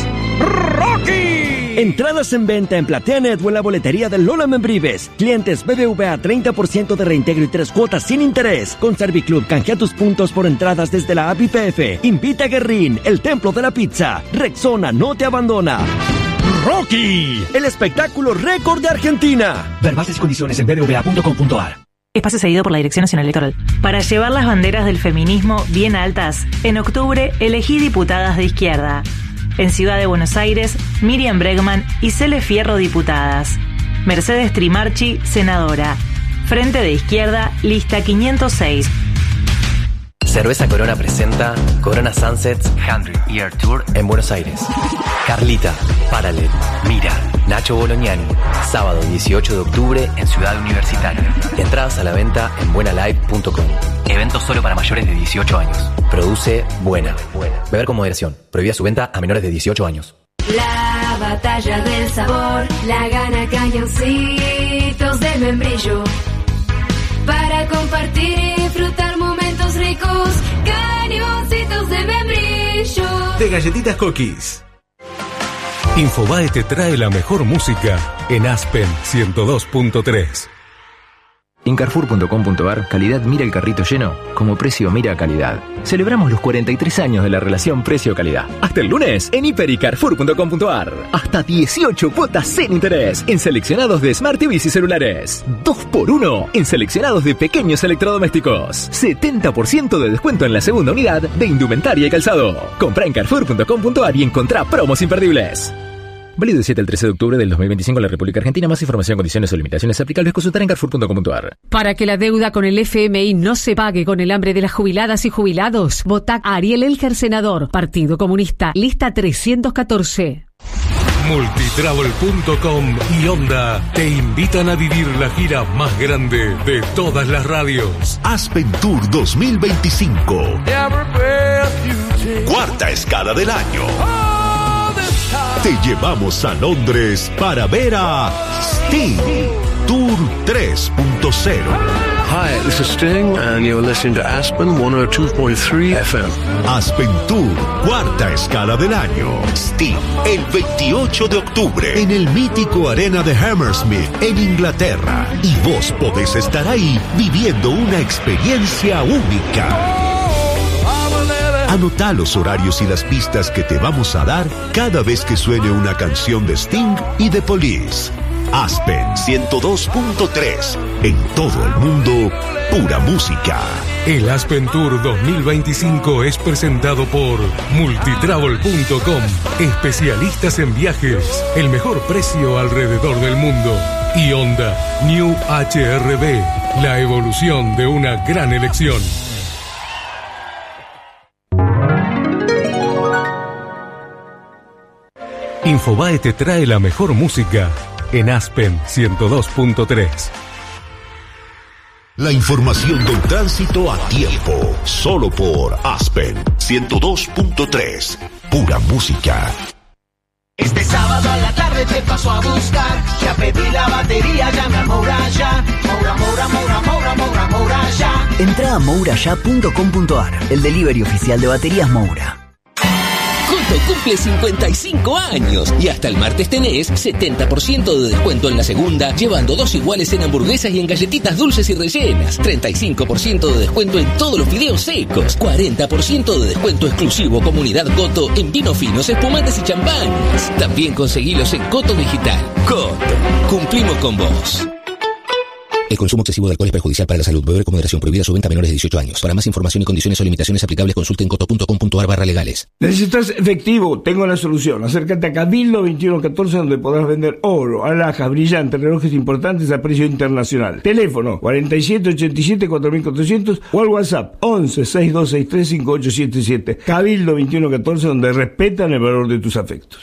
Rocky. Entradas en venta en PlateaNet o en la boletería de Lola Membrives. Clientes B B V A treinta por ciento de reintegro y tres cuotas sin interés. Con Serviclub canjea tus puntos por entradas desde la app I P F. Invita a Guerrín, el templo de la pizza. Rexona no te abandona. Rocky, el espectáculo récord de Argentina. Ver bases y condiciones en b b v a punto com punto a r. Espacio cedido por la Dirección Nacional Electoral. Para llevar las banderas del feminismo bien altas, en octubre elegí diputadas de izquierda. En Ciudad de Buenos Aires, Miriam Bregman y Cele Fierro diputadas. Mercedes Trimarchi, senadora. Frente de Izquierda, lista quinientos seis. Cerveza Corona presenta Corona Sunsets cien Year Tour en Buenos Aires. Carlita, Paralel, Mira, Nacho Bolognani. Sábado dieciocho de octubre en Ciudad Universitaria. Entradas a la venta en buena live punto com. Evento solo para mayores de dieciocho años. Produce Buena. Beber con moderación. Prohibida su venta a menores de dieciocho años. La batalla del sabor la gana Cañoncitos de Membrillo. Para compartir y disfrutar momentos ricos, Cañoncitos de Membrillo. De galletitas Cookies. Infobae te trae la mejor música en Aspen ciento dos punto tres. En Carrefour punto com punto ar, calidad mira el carrito lleno, como precio mira calidad. Celebramos los cuarenta y tres años de la relación precio-calidad. Hasta el lunes, en Hiper y Carrefour punto com punto ar. Hasta dieciocho cuotas sin interés en seleccionados de Smart T Vs y celulares. dos por uno en seleccionados de pequeños electrodomésticos. setenta por ciento de descuento en la segunda unidad de indumentaria y calzado. Comprá en Carrefour punto com punto ar y encontrá promos imperdibles. Válido del siete al trece de octubre del dos mil veinticinco en la República Argentina. Más información, condiciones o limitaciones aplicables, consultar en Carrefour punto com punto ar. Para que la deuda con el F M I no se pague con el hambre de las jubiladas y jubilados, vota Ariel Elger, senador, Partido Comunista, lista trescientos catorce. Multitravel punto com y Onda te invitan a vivir la gira más grande de todas las radios. Aspen Tour dos mil veinticinco. Cuarta escala del año. Te llevamos a Londres para ver a Sting, Tour tres punto cero. Hi, this is Sting and you're listening to Aspen ciento dos punto tres F M. Aspen Tour, cuarta escala del año. Sting, el veintiocho de octubre en el mítico Arena de Hammersmith en Inglaterra. Y vos podés estar ahí viviendo una experiencia única. Anotá los horarios y las pistas que te vamos a dar cada vez que suene una canción de Sting y de Police. Aspen ciento dos punto tres. En todo el mundo, pura música. El Aspen Tour dos mil veinticinco es presentado por Multitravel punto com. Especialistas en viajes. El mejor precio alrededor del mundo. Y Honda New H R V. La evolución de una gran elección. Infobae te trae la mejor música en Aspen ciento dos punto tres. La información del tránsito a tiempo, solo por Aspen ciento dos punto tres. Pura música. Este sábado a la tarde te paso a buscar. Ya pedí la batería, llama a Moura ya. Moura, Moura, Moura, Moura, Moura, Moura ya. Entra a moura ya punto com punto ar, el delivery oficial de baterías Moura. Coto cumple cincuenta y cinco años y hasta el martes tenés setenta por ciento de descuento en la segunda, llevando dos iguales en hamburguesas y en galletitas dulces y rellenas, treinta y cinco por ciento de descuento en todos los fideos secos, cuarenta por ciento de descuento exclusivo Comunidad Coto en vinos finos, espumantes y champañas. También conseguilos en Coto Digital. Coto, cumplimos con vos. El consumo excesivo de alcohol es perjudicial para la salud. Beber con moderación. Prohibida su venta a menores de dieciocho años. Para más información y condiciones o limitaciones aplicables, consulte en coto punto com punto ar barra legales. ¿Necesitas efectivo? Tengo la solución. Acércate a Cabildo veintiuno catorce, donde podrás vender oro, alhajas, brillantes, relojes importantes a precio internacional. Teléfono cuarenta y siete ochenta y siete cuatro mil cuatrocientos o al WhatsApp once sesenta y dos sesenta y tres cincuenta y ocho setenta y siete. Cabildo veintiuno catorce, donde respetan el valor de tus afectos.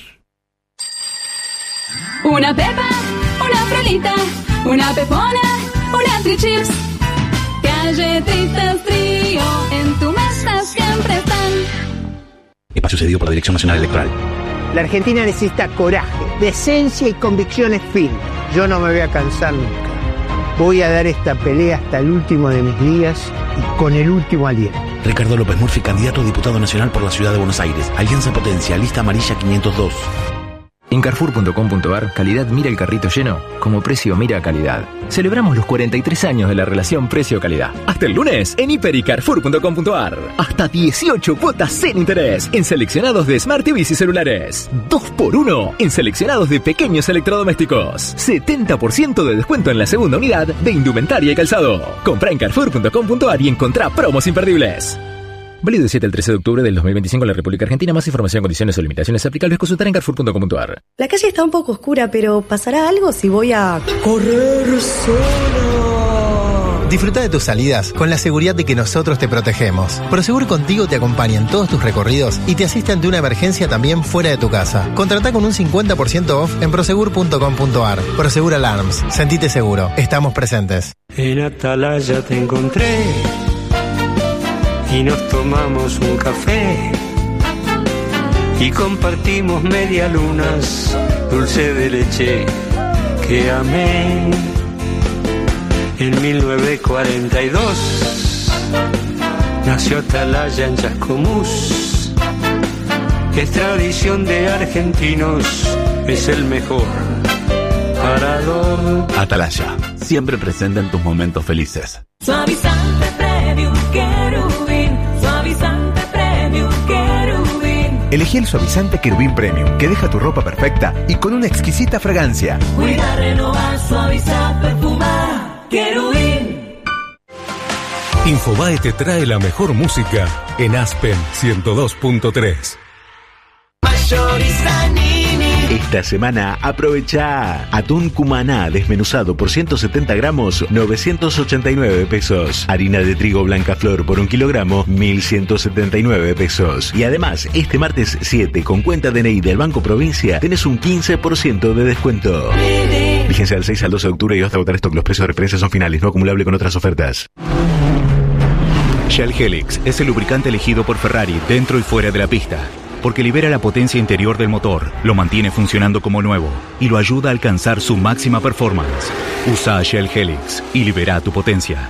Una pepa, una frolita, una pepona, una tri-chips, galletitas trío, en tu mesa siempre están. Espacio cedido por la Dirección Nacional Electoral. La Argentina necesita coraje, decencia y convicciones firmes. Yo no me voy a cansar nunca. Voy a dar esta pelea hasta el último de mis días y con el último aliento. Ricardo López Murphy, candidato a diputado nacional por la Ciudad de Buenos Aires. Alianza Potencia, lista amarilla quinientos dos. En Carrefour punto com punto ar, calidad mira el carrito lleno, como precio mira calidad. Celebramos los cuarenta y tres años de la relación precio-calidad. Hasta el lunes, en Hiper y Carrefour punto com punto ar. Hasta dieciocho cuotas sin interés en seleccionados de Smart T Vs y celulares. dos por uno en seleccionados de pequeños electrodomésticos. setenta por ciento de descuento en la segunda unidad de indumentaria y calzado. Comprá en Carrefour punto com punto ar y encontrá promos imperdibles. Válido del siete al trece de octubre del dos mil veinticinco en la República Argentina. Más información, condiciones o limitaciones aplicables, consultar en carrefour punto com punto ar. La calle está un poco oscura, pero ¿pasará algo si voy a correr sola? Disfruta de tus salidas con la seguridad de que nosotros te protegemos. Prosegur Contigo te acompaña en todos tus recorridos y te asiste ante una emergencia también fuera de tu casa. Contratá con un cincuenta por ciento off en prosegur punto com punto ar. Prosegur Alarms. Sentite seguro. Estamos presentes. En Atalaya te encontré y nos tomamos un café y compartimos medialunas, dulce de leche que amé. En mil novecientos cuarenta y dos nació Atalaya en Chascomús. Es tradición de argentinos, es el mejor parador. Atalaya, siempre presente en tus momentos felices. Suavizante Premium Querubín, suavizante Premium Querubín. Elegí el suavizante Querubín Premium, que deja tu ropa perfecta y con una exquisita fragancia. Cuida, renovar, suavizar, perfumar, Querubín. Infobae te trae la mejor música en Aspen ciento dos punto tres. Esta semana aprovecha atún cumaná desmenuzado por ciento setenta gramos, novecientos ochenta y nueve pesos. Harina de trigo blanca flor por un kilogramo, mil ciento setenta y nueve pesos. Y además, este martes siete, con cuenta D N I del Banco Provincia, tenés un quince por ciento de descuento. Vigencia del seis al doce de octubre y hasta agotar stock. Los precios de referencia son finales, no acumulable con otras ofertas. Shell Helix es el lubricante elegido por Ferrari dentro y fuera de la pista, porque libera la potencia interior del motor, lo mantiene funcionando como nuevo y lo ayuda a alcanzar su máxima performance. Usa Shell Helix y libera tu potencia.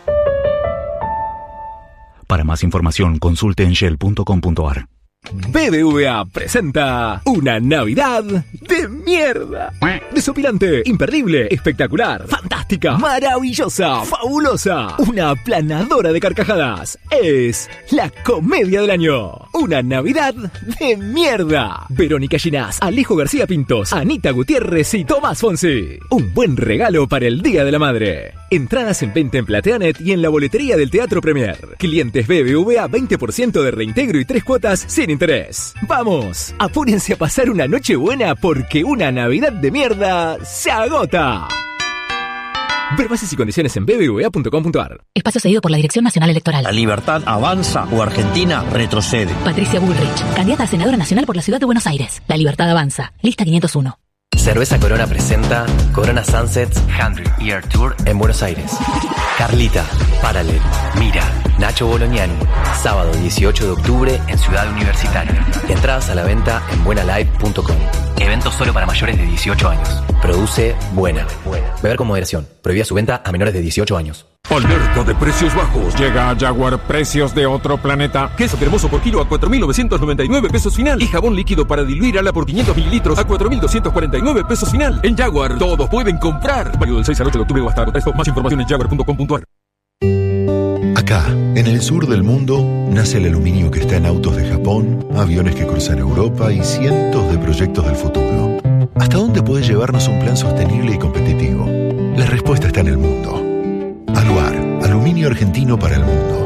Para más información, consulte en shell punto com punto ar. B B V A presenta una Navidad de mierda. Desopilante, imperdible, espectacular, fantástica, maravillosa, fabulosa, una aplanadora de carcajadas. Es la comedia del año. Una Navidad de mierda. Verónica Ginás, Alejo García Pintos, Anita Gutiérrez y Tomás Fonsi. Un buen regalo para el Día de la Madre. Entradas en venta en Plateanet y en la boletería del Teatro Premier. Clientes B B V A veinte por ciento de reintegro y tres cuotas sin interés. ¡Vamos! Apúrense a pasar una noche buena porque una Navidad de mierda se agota. Ver bases y condiciones en b b v a punto com punto ar. Espacio cedido por la Dirección Nacional Electoral. La Libertad avanza o Argentina retrocede. Patricia Bullrich, candidata a senadora nacional por la Ciudad de Buenos Aires. La Libertad avanza. Lista quinientos uno. Cerveza Corona presenta Corona Sunsets cien Year Tour en Buenos Aires. Carlita, Paralel, Mira, Nacho Bolognani. Sábado dieciocho de octubre en Ciudad Universitaria. Entradas a la venta en buena live punto com. Evento solo para mayores de dieciocho años. Produce Buena. Beber con moderación. Prohibida su venta a menores de dieciocho años. Alerta de precios bajos. Llega a Jaguar precios de otro planeta. Queso cremoso por kilo a cuatro mil novecientos noventa y nueve pesos final. Y jabón líquido para diluir ala por quinientos mililitros a cuatro mil doscientos cuarenta y nueve pesos final. En Jaguar, todos pueden comprar. Válido del seis al ocho de octubre o hasta agotar esto. Más información en jaguar punto com punto ar. Acá, en el sur del mundo, nace el aluminio que está en autos de Japón, aviones que cruzan Europa y cientos de proyectos del futuro. ¿Hasta dónde puede llevarnos un plan sostenible y competitivo? La respuesta está en el mundo. Aluar, aluminio argentino para el mundo.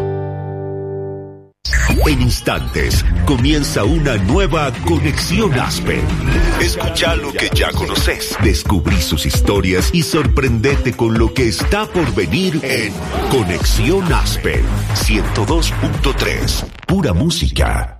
En instantes, comienza una nueva Conexión Aspen. Escucha lo que ya conoces, descubrí sus historias y sorprendete con lo que está por venir en Conexión Aspen ciento dos punto tres. Pura música.